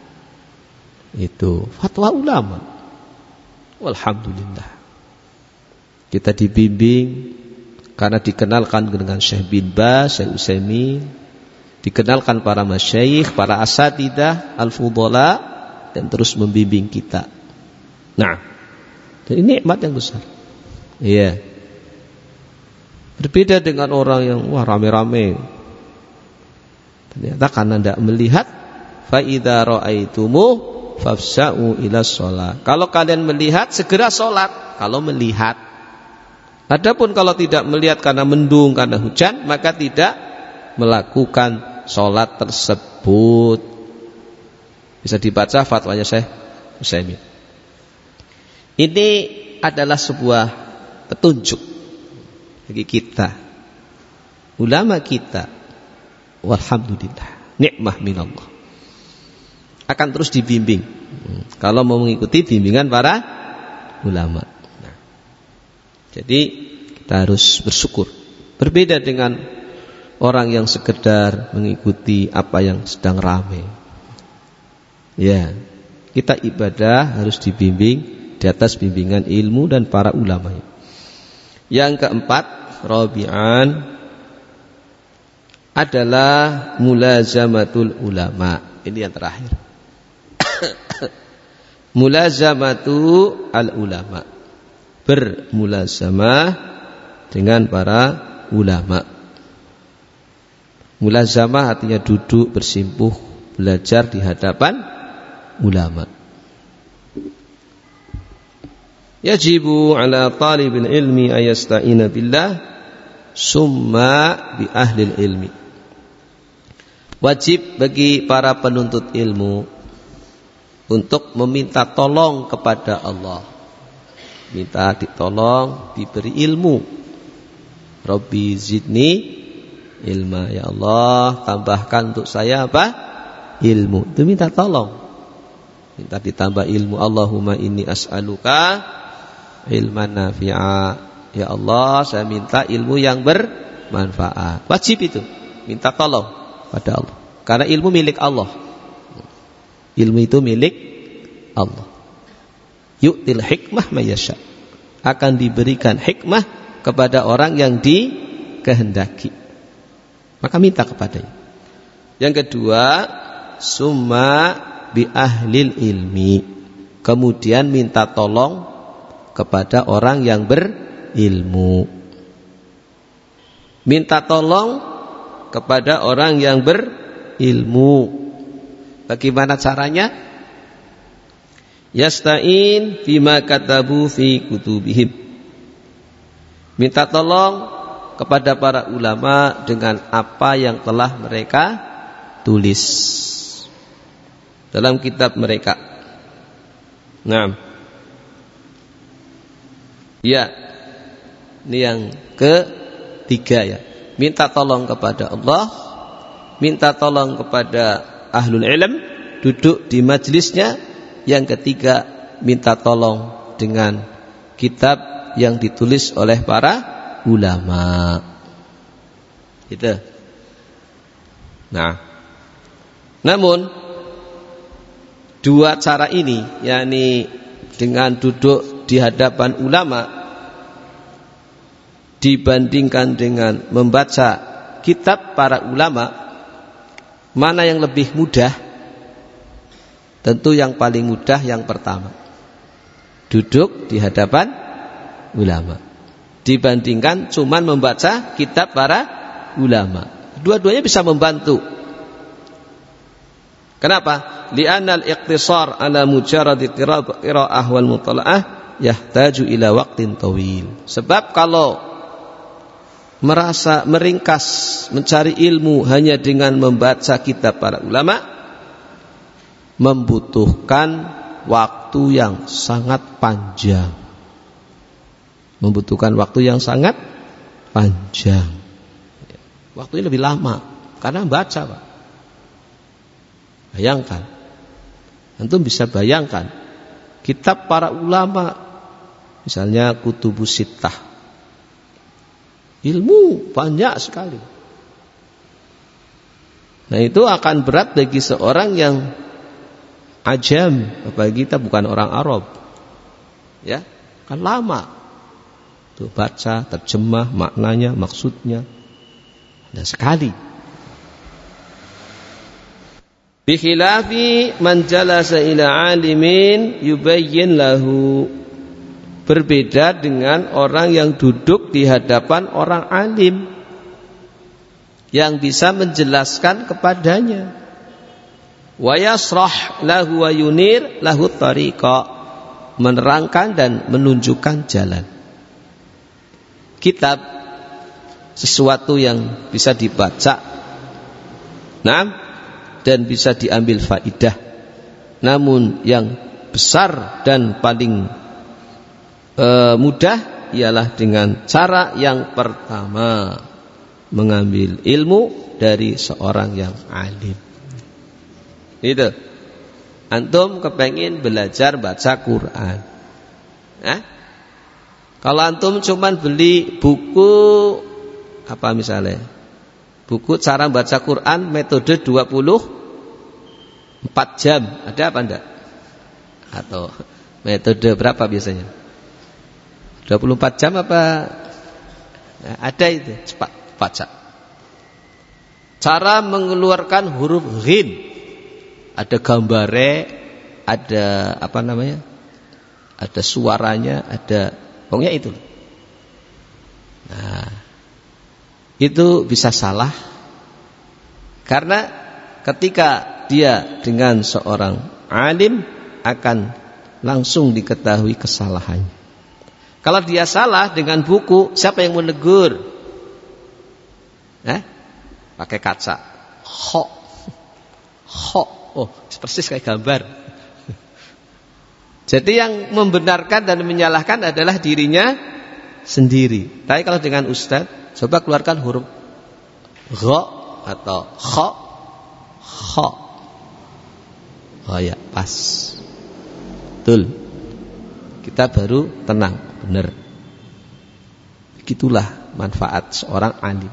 Itu fatwa ulama. Alhamdulillah. Kita dibimbing karena dikenalkan dengan Syekh bin Baz, Syekh Utsaimin, dikenalkan para masyayikh, para asatidah, al-fudhala, dan terus membimbing kita. Nah, dan ini nikmat yang besar. Iya. Berbeda dengan orang yang wah rame-rame. Ternyata karena tidak melihat, fa idza ra'aitumu fafsa'u ila shalah. Kalau kalian melihat, segera sholat. Kalau melihat. Adapun kalau tidak melihat karena mendung, karena hujan, maka tidak melakukan sholat tersebut. Bisa dibaca fatwanya Syekh Utsaimin. Ini adalah sebuah petunjuk bagi kita, ulama kita. Walhamdulillah, nikmah minallah. Akan terus dibimbing kalau mau mengikuti bimbingan para ulama. Nah, jadi kita harus bersyukur. Berbeda dengan orang yang sekedar mengikuti apa yang sedang ramai. Ya, kita ibadah harus dibimbing di atas bimbingan ilmu dan para ulama. Yang keempat, rabi'an, adalah mulazamatul ulama. Ini yang terakhir. Mulazamatu al-ulama, bermulazamah dengan para ulama. Mulazamah artinya duduk bersimpuh belajar di hadapan ulama. Yajibu ala talibil ilmi ayasta'ina billah summa bi ahlil ilmi. Wajib bagi para penuntut ilmu untuk meminta tolong kepada Allah. Minta ditolong, diberi ilmu. Rabbi zidni ilma, ya Allah tambahkan untuk saya apa? Ilmu. Itu minta tolong. minta ditambah ilmu. Allahumma inni as'aluka ilman nafi'a. Ya Allah, saya minta ilmu yang bermanfaat. Wajib itu, minta tolong pada Allah. Karena ilmu milik Allah. Ilmu itu milik Allah. Yu'til hikmah mayasya. Akan diberikan hikmah kepada orang yang dikehendaki. Maka minta kepadanya. Yang kedua, summa bi ahlil ilmi. Kemudian minta tolong kepada orang yang berilmu. Minta tolong kepada orang yang berilmu. Bagaimana caranya? Yasta'in bima katabu fi kutubihim. Minta tolong kepada para ulama dengan apa yang telah mereka tulis dalam kitab mereka. Nah, ya, ini yang ketiga ya. Minta tolong kepada Allah, minta tolong kepada ahlul ilm, duduk di majlisnya. Yang ketiga, minta tolong dengan kitab yang ditulis oleh para ulama. Gitu. Nah, namun dua cara ini, yakni dengan duduk di hadapan ulama dibandingkan dengan membaca kitab para ulama, mana yang lebih mudah? Tentu yang paling mudah yang pertama, duduk di hadapan ulama, dibandingkan cuman membaca kitab para ulama. Dua-duanya bisa membantu. Kenapa? Li'anal iqtisar ala mujarradi qira'ah wal mutala'ah yahtaju ila waqtin tawil. Sebab kalau merasa meringkas mencari ilmu hanya dengan membaca kitab para ulama, membutuhkan waktu yang sangat panjang. Membutuhkan waktu yang sangat panjang. Waktunya lebih lama karena baca, Pak. Bayangkan, antum bisa bayangkan kitab para ulama, misalnya Kutubus Sittah, ilmu banyak sekali. Nah, itu akan berat bagi seorang yang ajam, apalagi kita bukan orang Arab. Ya, kan lama. Tuh baca, terjemah, maknanya, maksudnya. Nah, sekali. Bi khilafi man jalasa ila alimin yubayyin lahu. Berbeda dengan orang yang duduk di hadapan orang alim yang bisa menjelaskan kepadanya. Wa yasrah lahu wa yunir lahu tariqa, menerangkan dan menunjukkan jalan. Kitab sesuatu yang bisa dibaca, dan bisa diambil faidah. Namun yang besar dan paling mudah ialah dengan cara yang pertama, mengambil ilmu dari seorang yang alim. Itu. Antum kepengin belajar baca Quran. Kalau antum cuman beli buku apa misalnya? Buku cara baca Quran metode 24 jam, ada apa enggak? Atau metode berapa biasanya? 24 jam apa? Nah, ada itu, cepat baca. Cara mengeluarkan huruf ghin, ada gambare, ada apa namanya? Ada suaranya, ada pokoknya itu. Nah, itu bisa salah karena ketika dia dengan seorang alim akan langsung diketahui kesalahannya. Kalau dia salah dengan buku, siapa yang menegur? Pakai kaca. Ho. Oh, persis kayak gambar. Jadi yang membenarkan dan menyalahkan adalah dirinya sendiri. Tapi kalau dengan ustaz, coba keluarkan huruf gha atau kha. Oh ya, pas. betul. Kita baru tenang, benar. Begitulah manfaat seorang alim.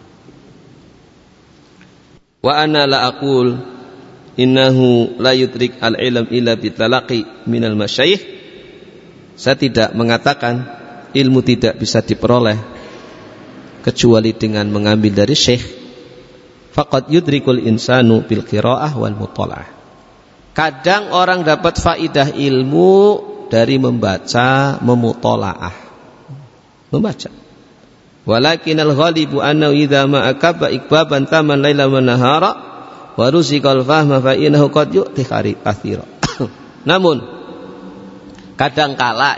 Wa ana la aqul innahu la yudrik al-ilm illa bitalaqi minal masyayikh. Saya tidak mengatakan ilmu tidak bisa diperoleh kecuali dengan mengambil dari syekh. Faqad yudrikul insanu bil qiraah wal mutalaah. Kadang orang dapat faidah ilmu dari membaca, memutalaah, membaca. Walakinal ghalibu annahu idza ma akaba ikbaban taman laila wa nahara wa ruziqal fahma fa innahu qad yu'ti katsira. Namun kadang kala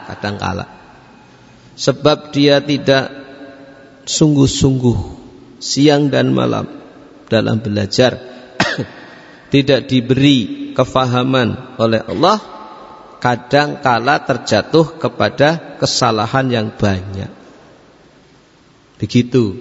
sebab dia tidak sungguh-sungguh siang dan malam dalam belajar, tidak diberi kefahaman oleh Allah, kadang kala terjatuh kepada kesalahan yang banyak. Begitu.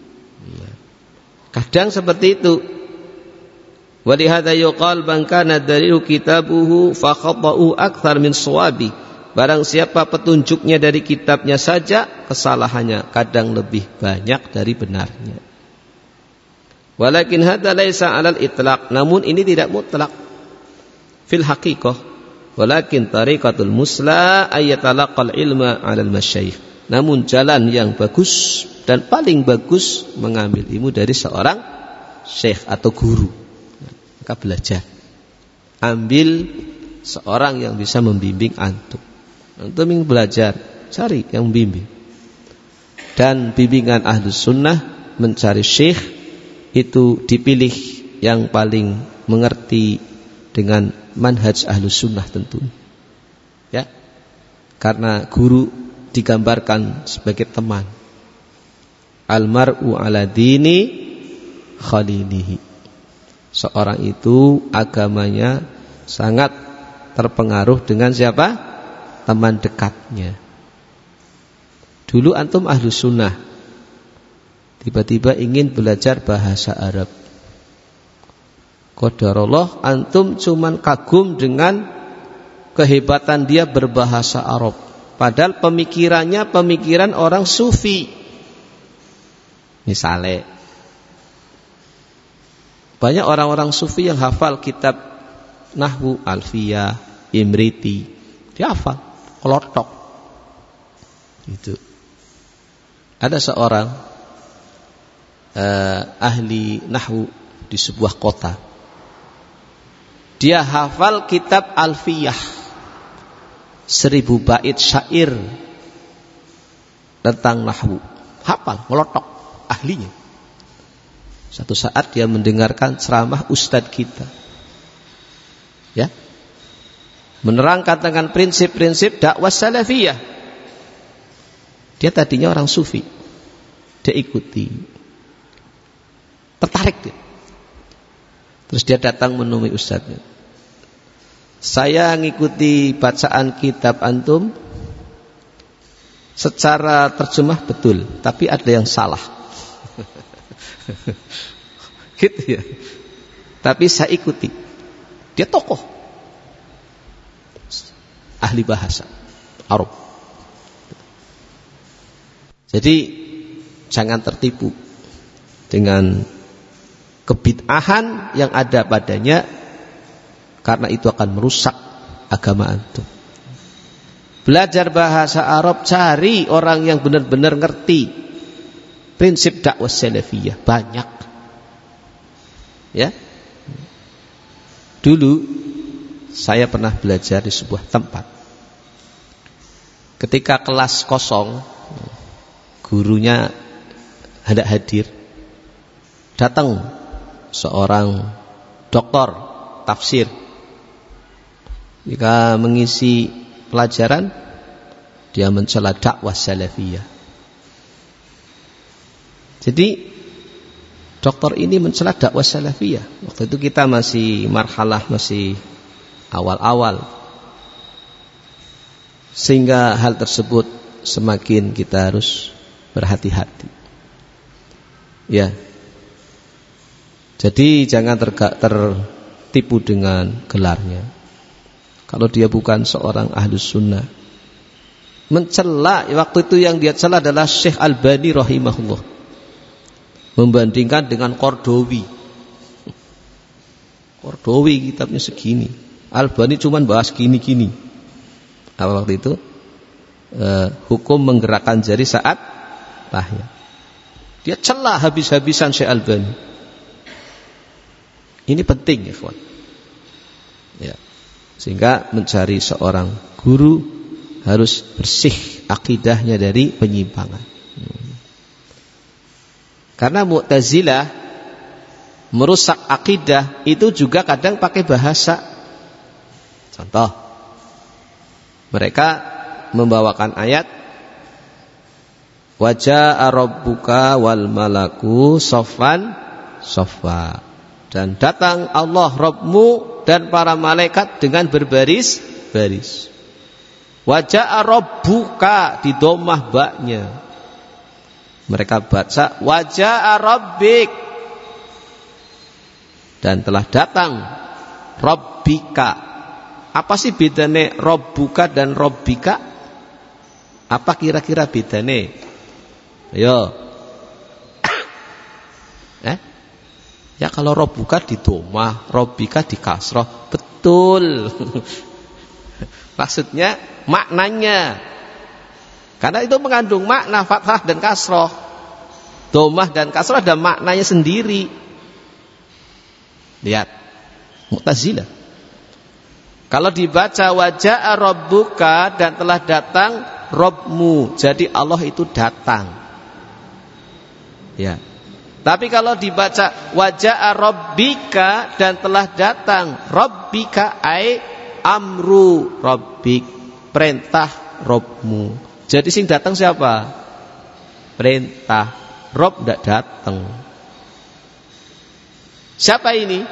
Kadang seperti itu. Walihada yuqal man kana dalilu kitabuhu fa khata'u akthar min shawabi. Barang siapa petunjuknya dari kitabnya saja, kesalahannya kadang lebih banyak dari benarnya. Walakin hadza laisa 'alal itlaq, namun ini tidak mutlak fil haqiqah. Walakin tariqatul musla ayatalaqal ilma 'alal masyayikh. Namun jalan yang bagus dan paling bagus mengambil ilmu dari seorang syekh atau guru. Maka belajar. Ambil seorang yang bisa membimbing antum. Antum ingin belajar, cari yang membimbing. Dan bimbingan Ahlus Sunnah mencari syekh itu dipilih yang paling mengerti dengan manhaj Ahlus Sunnah tentu. Ya. Karena guru digambarkan sebagai teman. Almar'u ala dini khalilihi. Seorang itu agamanya sangat terpengaruh dengan siapa? Teman dekatnya. Dulu antum Ahlus Sunnah, tiba-tiba ingin belajar bahasa Arab. Qadarullah antum cuman kagum dengan kehebatan dia berbahasa Arab. Padahal pemikirannya pemikiran orang sufi. Misalnya, banyak orang-orang sufi yang hafal kitab Nahwu, Alfiyah, Imriti. Dia hafal, kelotok. Itu. Ada seorang ahli Nahwu di sebuah kota. Dia hafal kitab Alfiyah. 1000 bait syair tentang nahwu, hafal, melotok, ahlinya. Satu saat dia mendengarkan ceramah ustadz kita, ya, menerangkan tentang prinsip-prinsip dakwah salafiyah. Dia tadinya orang sufi, dia ikuti, tertarik dia. Terus dia datang menemui ustadznya. Saya ngikuti bacaan kitab antum secara terjemah betul, tapi ada yang salah. Gitu ya. Tapi saya ikuti. Dia tokoh, ahli bahasa Arab. Jadi jangan tertipu dengan kebid'ahan yang ada padanya, karena itu akan merusak agama antum. Belajar bahasa Arab, cari orang yang benar-benar ngerti prinsip dakwah salafiyah, banyak. Ya. Dulu saya pernah belajar di sebuah tempat. Ketika kelas kosong, gurunya hendak hadir, datang seorang doktor tafsir. Jika mengisi pelajaran, dia mencela dakwah salafiyah. Jadi dokter ini mencela dakwah salafiyah. Waktu itu kita masih marhalah, masih awal-awal, sehingga hal tersebut semakin kita harus berhati-hati. Ya. Jadi jangan tertipu dengan gelarnya. kalau dia bukan seorang ahlus sunnah. Mencela, waktu itu yang dia cela adalah Syekh Albani rahimahullah, membandingkan dengan Qardawi. Qardawi kitabnya segini, Albani cuman bahas gini-gini. Apa waktu itu? Hukum menggerakkan jari saat tahiyat. Dia cela habis-habisan Syekh Albani. Ini penting ya kawan. Ya. Sehingga mencari seorang guru harus bersih akidahnya dari penyimpangan. Karena Mu'tazilah merusak akidah itu juga kadang pakai bahasa. Contoh, mereka membawakan ayat wa jaa rabbuka wal malaku saffan saffa, dan datang Allah Rabbmu dan para malaikat dengan berbaris-baris. Wa jaa rabbuka di dhammah ba-nya. Mereka baca wa jaa rabbik, dan telah datang rabbika. Apa sih bedanya rabbuka dan rabbika? Apa kira-kira bedanya? Ayo. Ya kalau rabbuka di dhammah, rabbika di kasrah. Betul. Maksudnya maknanya, karena itu mengandung makna fathah dan kasroh. Dhammah dan kasroh ada maknanya sendiri. Lihat Mu'tazilah, kalau dibaca wa jaa rabbuka dan telah datang Rabbmu, jadi Allah itu datang. Ya. Tapi kalau dibaca wa jaa rabbika dan telah datang rabbika ai amru rabbik, perintah Rabbmu. Jadi sing datang siapa? Perintah. Rabb tidak datang. Siapa ini?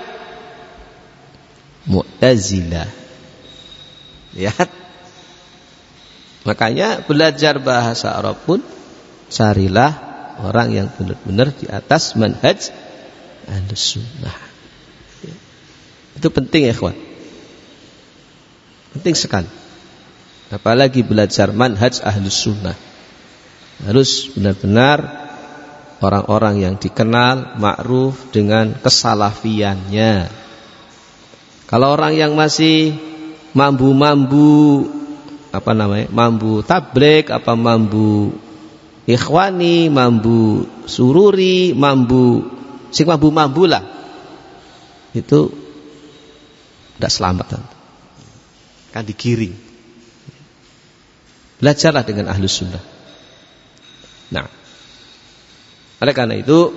Mu'tazilah. Lihat. Makanya belajar bahasa Arab pun carilah orang yang benar-benar di atas manhaj Ahlussunnah. Itu penting ya kawan. Penting sekali. Apalagi belajar manhaj Ahlussunnah. Harus benar-benar orang-orang yang dikenal, ma'ruf dengan kesalafiannya. Kalau orang yang masih mambu-mambu, mambu tabligh, mambu ikhwani, mambu sururi, sing mambu-mambu lah, itu tidak selamat, kan digiring. Belajarlah dengan Ahlus Sunnah. Nah, oleh karena itu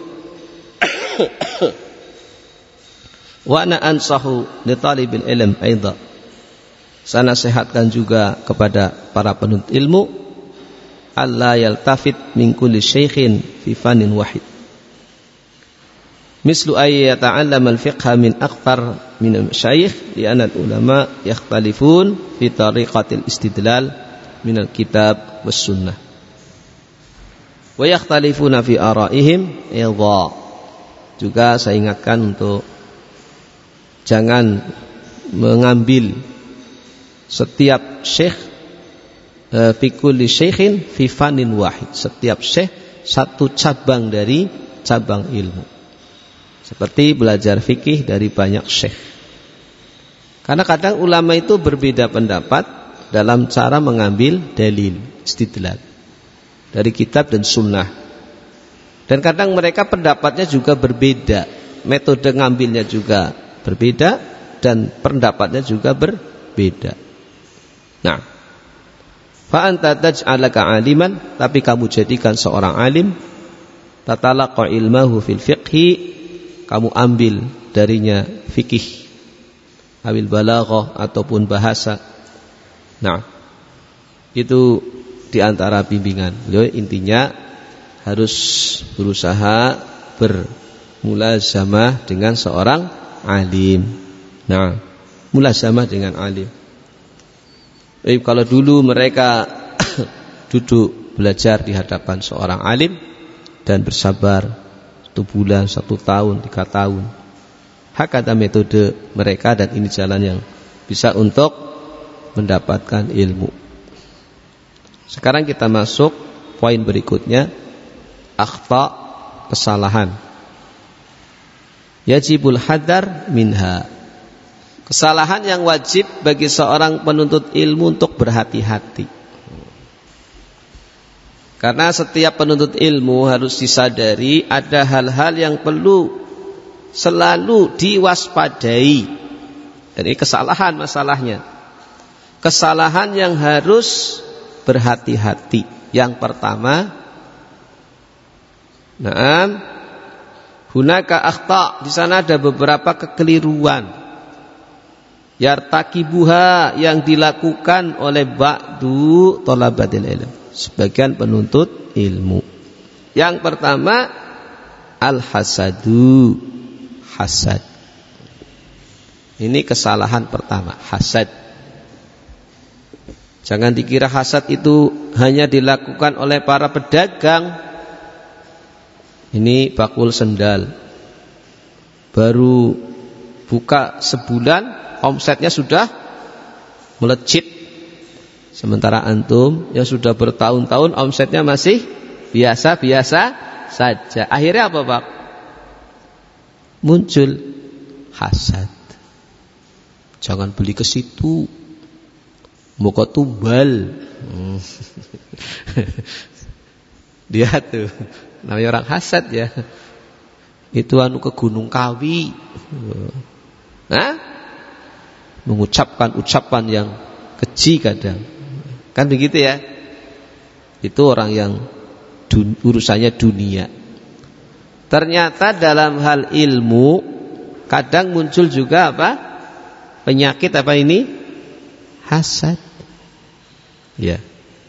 wa ana ansahu li talibil ilm aidan, saya nasihatkan juga kepada para penuntut ilmu, alla yaltafit min kulli syaikhin fi fannin wahid, mislu ay yata'allama al-fiqha min akthar min al-masyayikh, li anna al-ulama yakhtalifun fi tariqatil istidlal min al-kitab was sunnah wa yakhtalifuna fi ara'ihim idha. Juga saya ingatkan untuk jangan mengambil setiap syekh fi kulli syaikhin fi fannin wahid, setiap syekh satu cabang dari cabang ilmu, seperti belajar fikih dari banyak syekh. Karena kadang ulama itu berbeda pendapat dalam cara mengambil dalil istidlal dari kitab dan sunnah. Dan kadang mereka pendapatnya juga berbeda, metode ngambilnya juga berbeda, dan pendapatnya juga berbeda. Nah, fa anta taj'alaka aliman, tapi kamu jadikan seorang alim, tatalaqa ilmahu fil fiqhi, kamu ambil darinya fikih, awil balaghah ataupun bahasa. Nah, itu diantara bimbingan beliau. Intinya harus berusaha bermulazamah dengan seorang alim. Nah, mulazamah dengan alim. Kalau dulu mereka duduk belajar di hadapan seorang alim dan bersabar 1 bulan, 1 tahun, 3 tahun, hakata metode mereka, dan ini jalan yang bisa untuk mendapatkan ilmu. Sekarang kita masuk poin berikutnya, akhta, kesalahan. Yajibul hadar minha. Kesalahan yang wajib bagi seorang penuntut ilmu untuk berhati-hati. Karena setiap penuntut ilmu harus disadari ada hal-hal yang perlu selalu diwaspadai. Dan ini kesalahan masalahnya. Kesalahan yang harus berhati-hati. Yang pertama, hunaka akhta, di sana ada beberapa kekeliruan. Yartakibuha, yang dilakukan oleh ba'du thalabatil ilm, sebagian penuntut ilmu. Yang pertama, al-hasadu, hasad. Ini kesalahan pertama, hasad. Jangan dikira hasad itu hanya dilakukan oleh para pedagang. Ini bakul sendal, baru buka sebulan omsetnya sudah melejit. Sementara antum yang sudah bertahun-tahun omsetnya masih biasa-biasa saja. Akhirnya apa, Pak? Muncul hasad. Jangan beli ke situ, mau kok tumbal. Dia tuh namanya orang hasad ya. Itu ke Gunung Kawi. Mengucapkan ucapan yang keji kadang. Kan begitu ya. Itu orang yang urusannya dunia. Ternyata dalam hal ilmu kadang muncul juga apa? Penyakit apa ini? Hasad. Ya.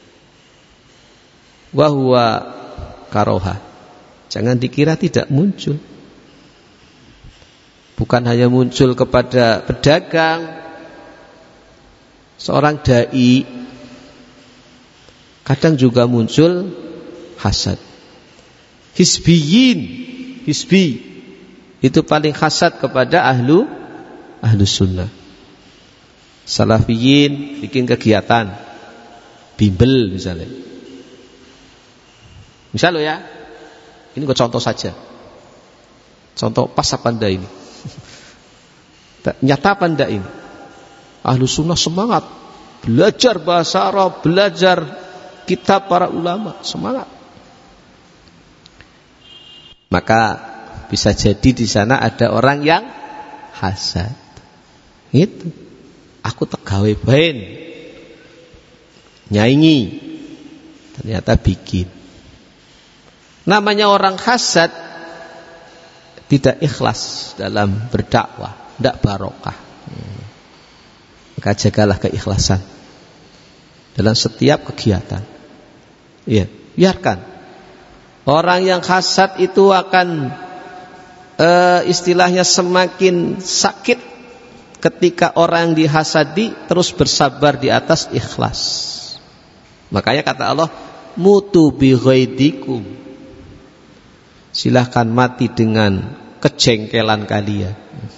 Wa huwa karoha. Jangan dikira tidak muncul. Bukan hanya muncul kepada pedagang, seorang dai, kadang juga muncul hasad. Hizbiyin, hizbi itu paling hasad kepada ahlu sunnah. Salafiyin bikin kegiatan bimbel misalnya. Misal ya, ini kok contoh saja. Contoh pas apa anda ini? Nyata apa anda ini? Ahlu sunnah semangat belajar bahasa Arab, belajar kitab para ulama, semangat. Maka bisa jadi di sana ada orang yang hasad. Itu, aku tegawe bain, nyaingi, ternyata bikin. Namanya orang hasad tidak ikhlas dalam berdakwah, tidak barokah. Maka jagalah keikhlasan dalam setiap kegiatan. Ya, biarkan. Orang yang hasad itu akan istilahnya semakin sakit ketika orang yang dihasadi terus bersabar di atas ikhlas. Makanya kata Allah, mutu bi ghaidikum. Silahkan mati dengan kejengkelan kalian.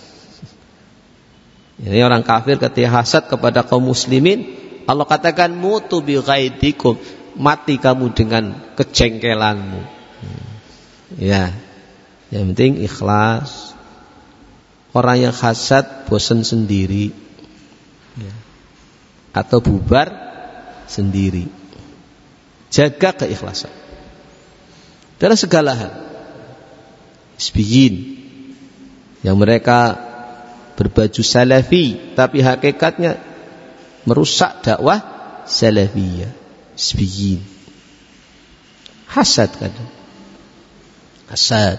Ini orang kafir ketika hasad kepada kaum muslimin, Allah katakan mutu bi ghaidikum, mati kamu dengan kejengkelanmu. Ya, yang penting ikhlas. Orang yang hasad bosan sendiri, ya, atau bubar sendiri. Jaga keikhlasan dalam segala hal. Isbiyin yang mereka berbaju salafi tapi hakikatnya merusak dakwah salafiyah. Isbiyin. Hasad kadang. Hasad.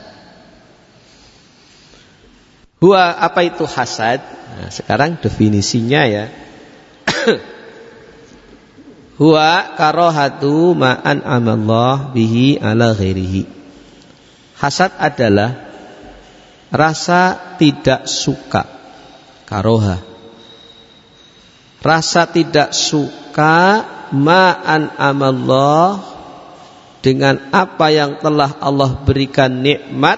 Huwa, apa itu hasad? Nah, sekarang definisinya ya. Huwa karohatu ma'an amallah bihi ala ghairihi. Hasad adalah rasa tidak suka. Karoha, rasa tidak suka ma'an amallah, dengan apa yang telah Allah berikan nikmat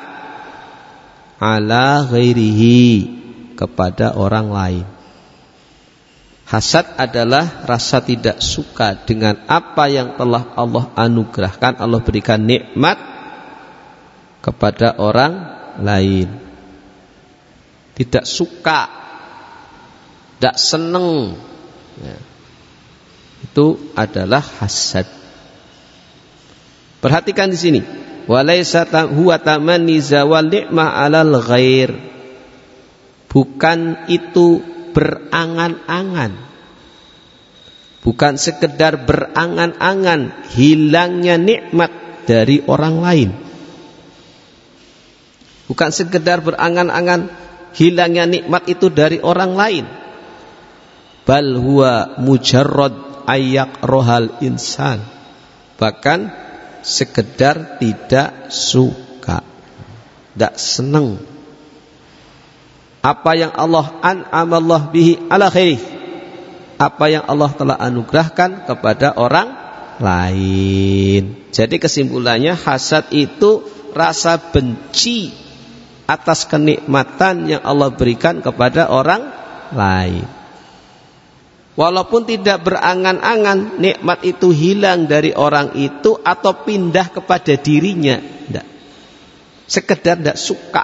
ala ghairihi, kepada orang lain. Hasad adalah rasa tidak suka dengan apa yang telah Allah anugerahkan, Allah berikan nikmat kepada orang lain. Tidak suka, tidak senang. Ya. Itu adalah hasad. Perhatikan di sini. Walaysa huwa tamanni zawal ni'mah 'alal ghair. Bukan itu berangan-angan. Bukan sekedar berangan-angan hilangnya nikmat dari orang lain. Bukan sekedar berangan-angan hilangnya nikmat itu dari orang lain. Bal huwa mujarrad ayyak rohal insan. Bahkan sekedar tidak suka, tidak senang apa yang Allah an'amallah bihi ala khairi, apa yang Allah telah anugerahkan kepada orang lain. Jadi kesimpulannya, hasad itu rasa benci atas kenikmatan yang Allah berikan kepada orang lain. Walaupun tidak berangan-angan nikmat itu hilang dari orang itu atau pindah kepada dirinya, tidak. Sekedar tidak suka.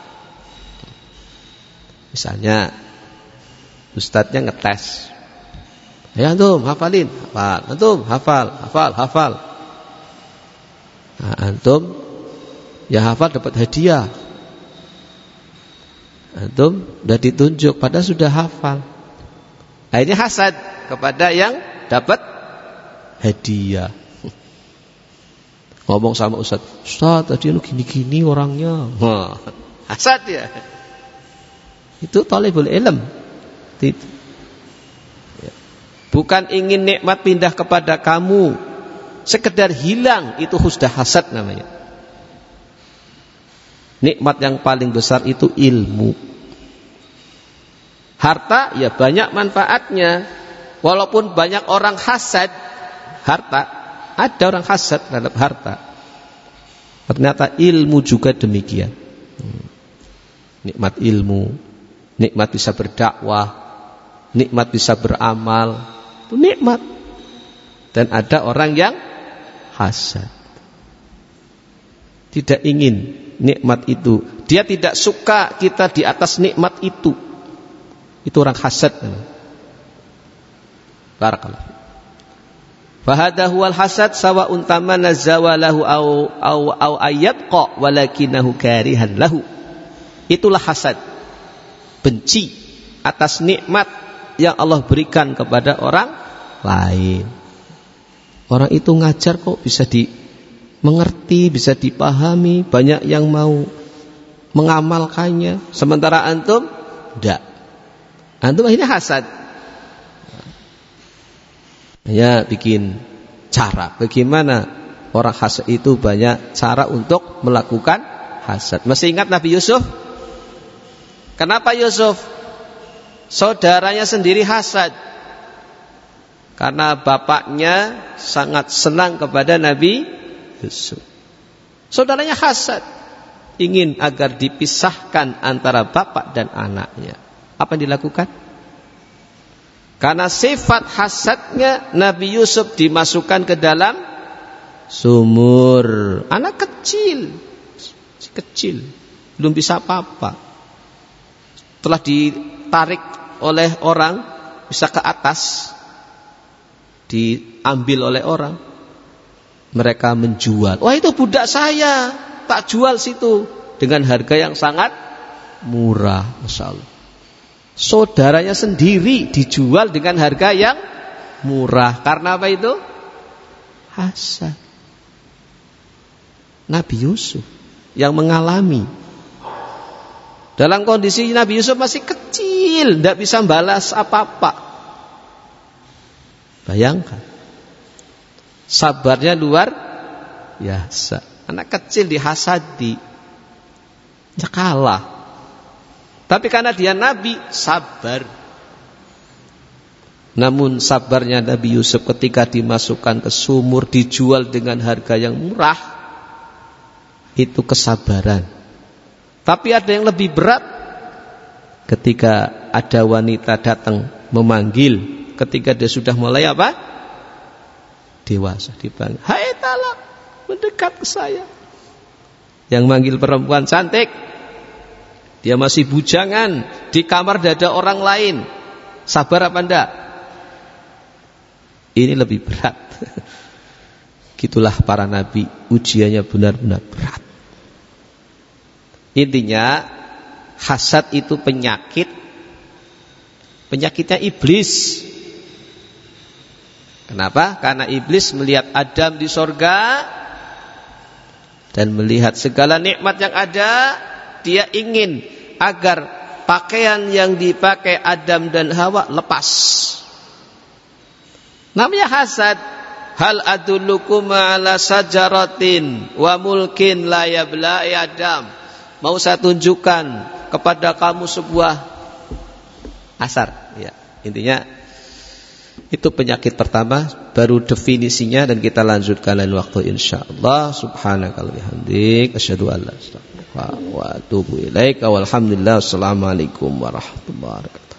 Misalnya ustadznya ngetes, ya antum hafalin, hafal, antum hafal. Nah, antum yang hafal dapat hadiah, antum sudah ditunjuk padahal sudah hafal. Akhirnya hasad kepada yang dapat hadiah. Ngomong sama ustaz, ustaz tadi lu gini-gini orangnya. Wah, hasad ya. Itu talibul ilm. Bukan ingin nikmat pindah kepada kamu, sekedar hilang, itu sudah hasad namanya. Nikmat yang paling besar itu ilmu. Harta ya banyak manfaatnya. Walaupun banyak orang hasad harta, ada orang hasad terhadap harta. Ternyata ilmu juga demikian. Nikmat ilmu, nikmat bisa berdakwah, nikmat bisa beramal, itu nikmat. Dan ada orang yang hasad, tidak ingin nikmat itu. Dia tidak suka kita di atas nikmat itu. Itu orang hasad. Barakallah. Fahada huwal hasad sawa'un tamana zawalahu au ayyabqa walakinahu karihan lahu. Itulah hasad. Benci atas nikmat yang Allah berikan kepada orang lain. Orang itu ngajar kok bisa dimengerti, bisa dipahami, banyak yang mau mengamalkannya, sementara antum tidak. Antum akhirnya hasad. Ya, bikin cara bagaimana orang hasad itu, banyak cara untuk melakukan hasad. Masih ingat Nabi Yusuf? Kenapa Yusuf? Saudaranya sendiri hasad. Karena bapaknya sangat senang kepada Nabi Yusuf. Saudaranya hasad, ingin agar dipisahkan antara bapak dan anaknya. Apa yang dilakukan? Karena sifat hasadnya, Nabi Yusuf dimasukkan ke dalam sumur. Anak kecil, belum bisa apa-apa. Telah ditarik oleh orang, bisa ke atas, diambil oleh orang. Mereka menjual. Wah, itu budak saya, tak jual situ, dengan harga yang sangat murah. Masya Allah. Saudaranya sendiri dijual dengan harga yang murah. Karena apa itu? Hasad. Nabi Yusuf yang mengalami. Dalam kondisi Nabi Yusuf masih kecil, tidak bisa balas apa-apa. Bayangkan, sabarnya luar biasa. Anak kecil dihasadi, ya kalah. Tapi karena dia Nabi, sabar. Namun sabarnya Nabi Yusuf ketika dimasukkan ke sumur, dijual dengan harga yang murah, itu kesabaran. Tapi ada yang lebih berat, ketika ada wanita datang memanggil ketika dia sudah mulai apa? Dewasa, dipanggil, hai talak, mendekat ke saya. Yang manggil perempuan cantik, dia masih bujangan, di kamar dada orang lain. Sabar apa enggak? Ini lebih berat. Gitulah para nabi, ujiannya benar-benar berat. Intinya hasad itu penyakit. Penyakitnya iblis. Kenapa? Karena iblis melihat Adam di sorga dan melihat segala nikmat yang ada, dia ingin agar pakaian yang dipakai Adam dan Hawa lepas. Namanya hasad. Hal adullukum ala sajaratin wa mulkin la yabla Adam. Mau saya tunjukkan kepada kamu sebuah asar. Ya, intinya itu penyakit pertama, baru definisinya, dan kita lanjutkan lain waktu insyaallah. Subhanakallahumma wa bihamdik, asyhadu an la ilaha illa anta, astaghfiruka wa atubu ilaik. Walhamdulillah. Assalamualaikum warahmatullahi wabarakatuh.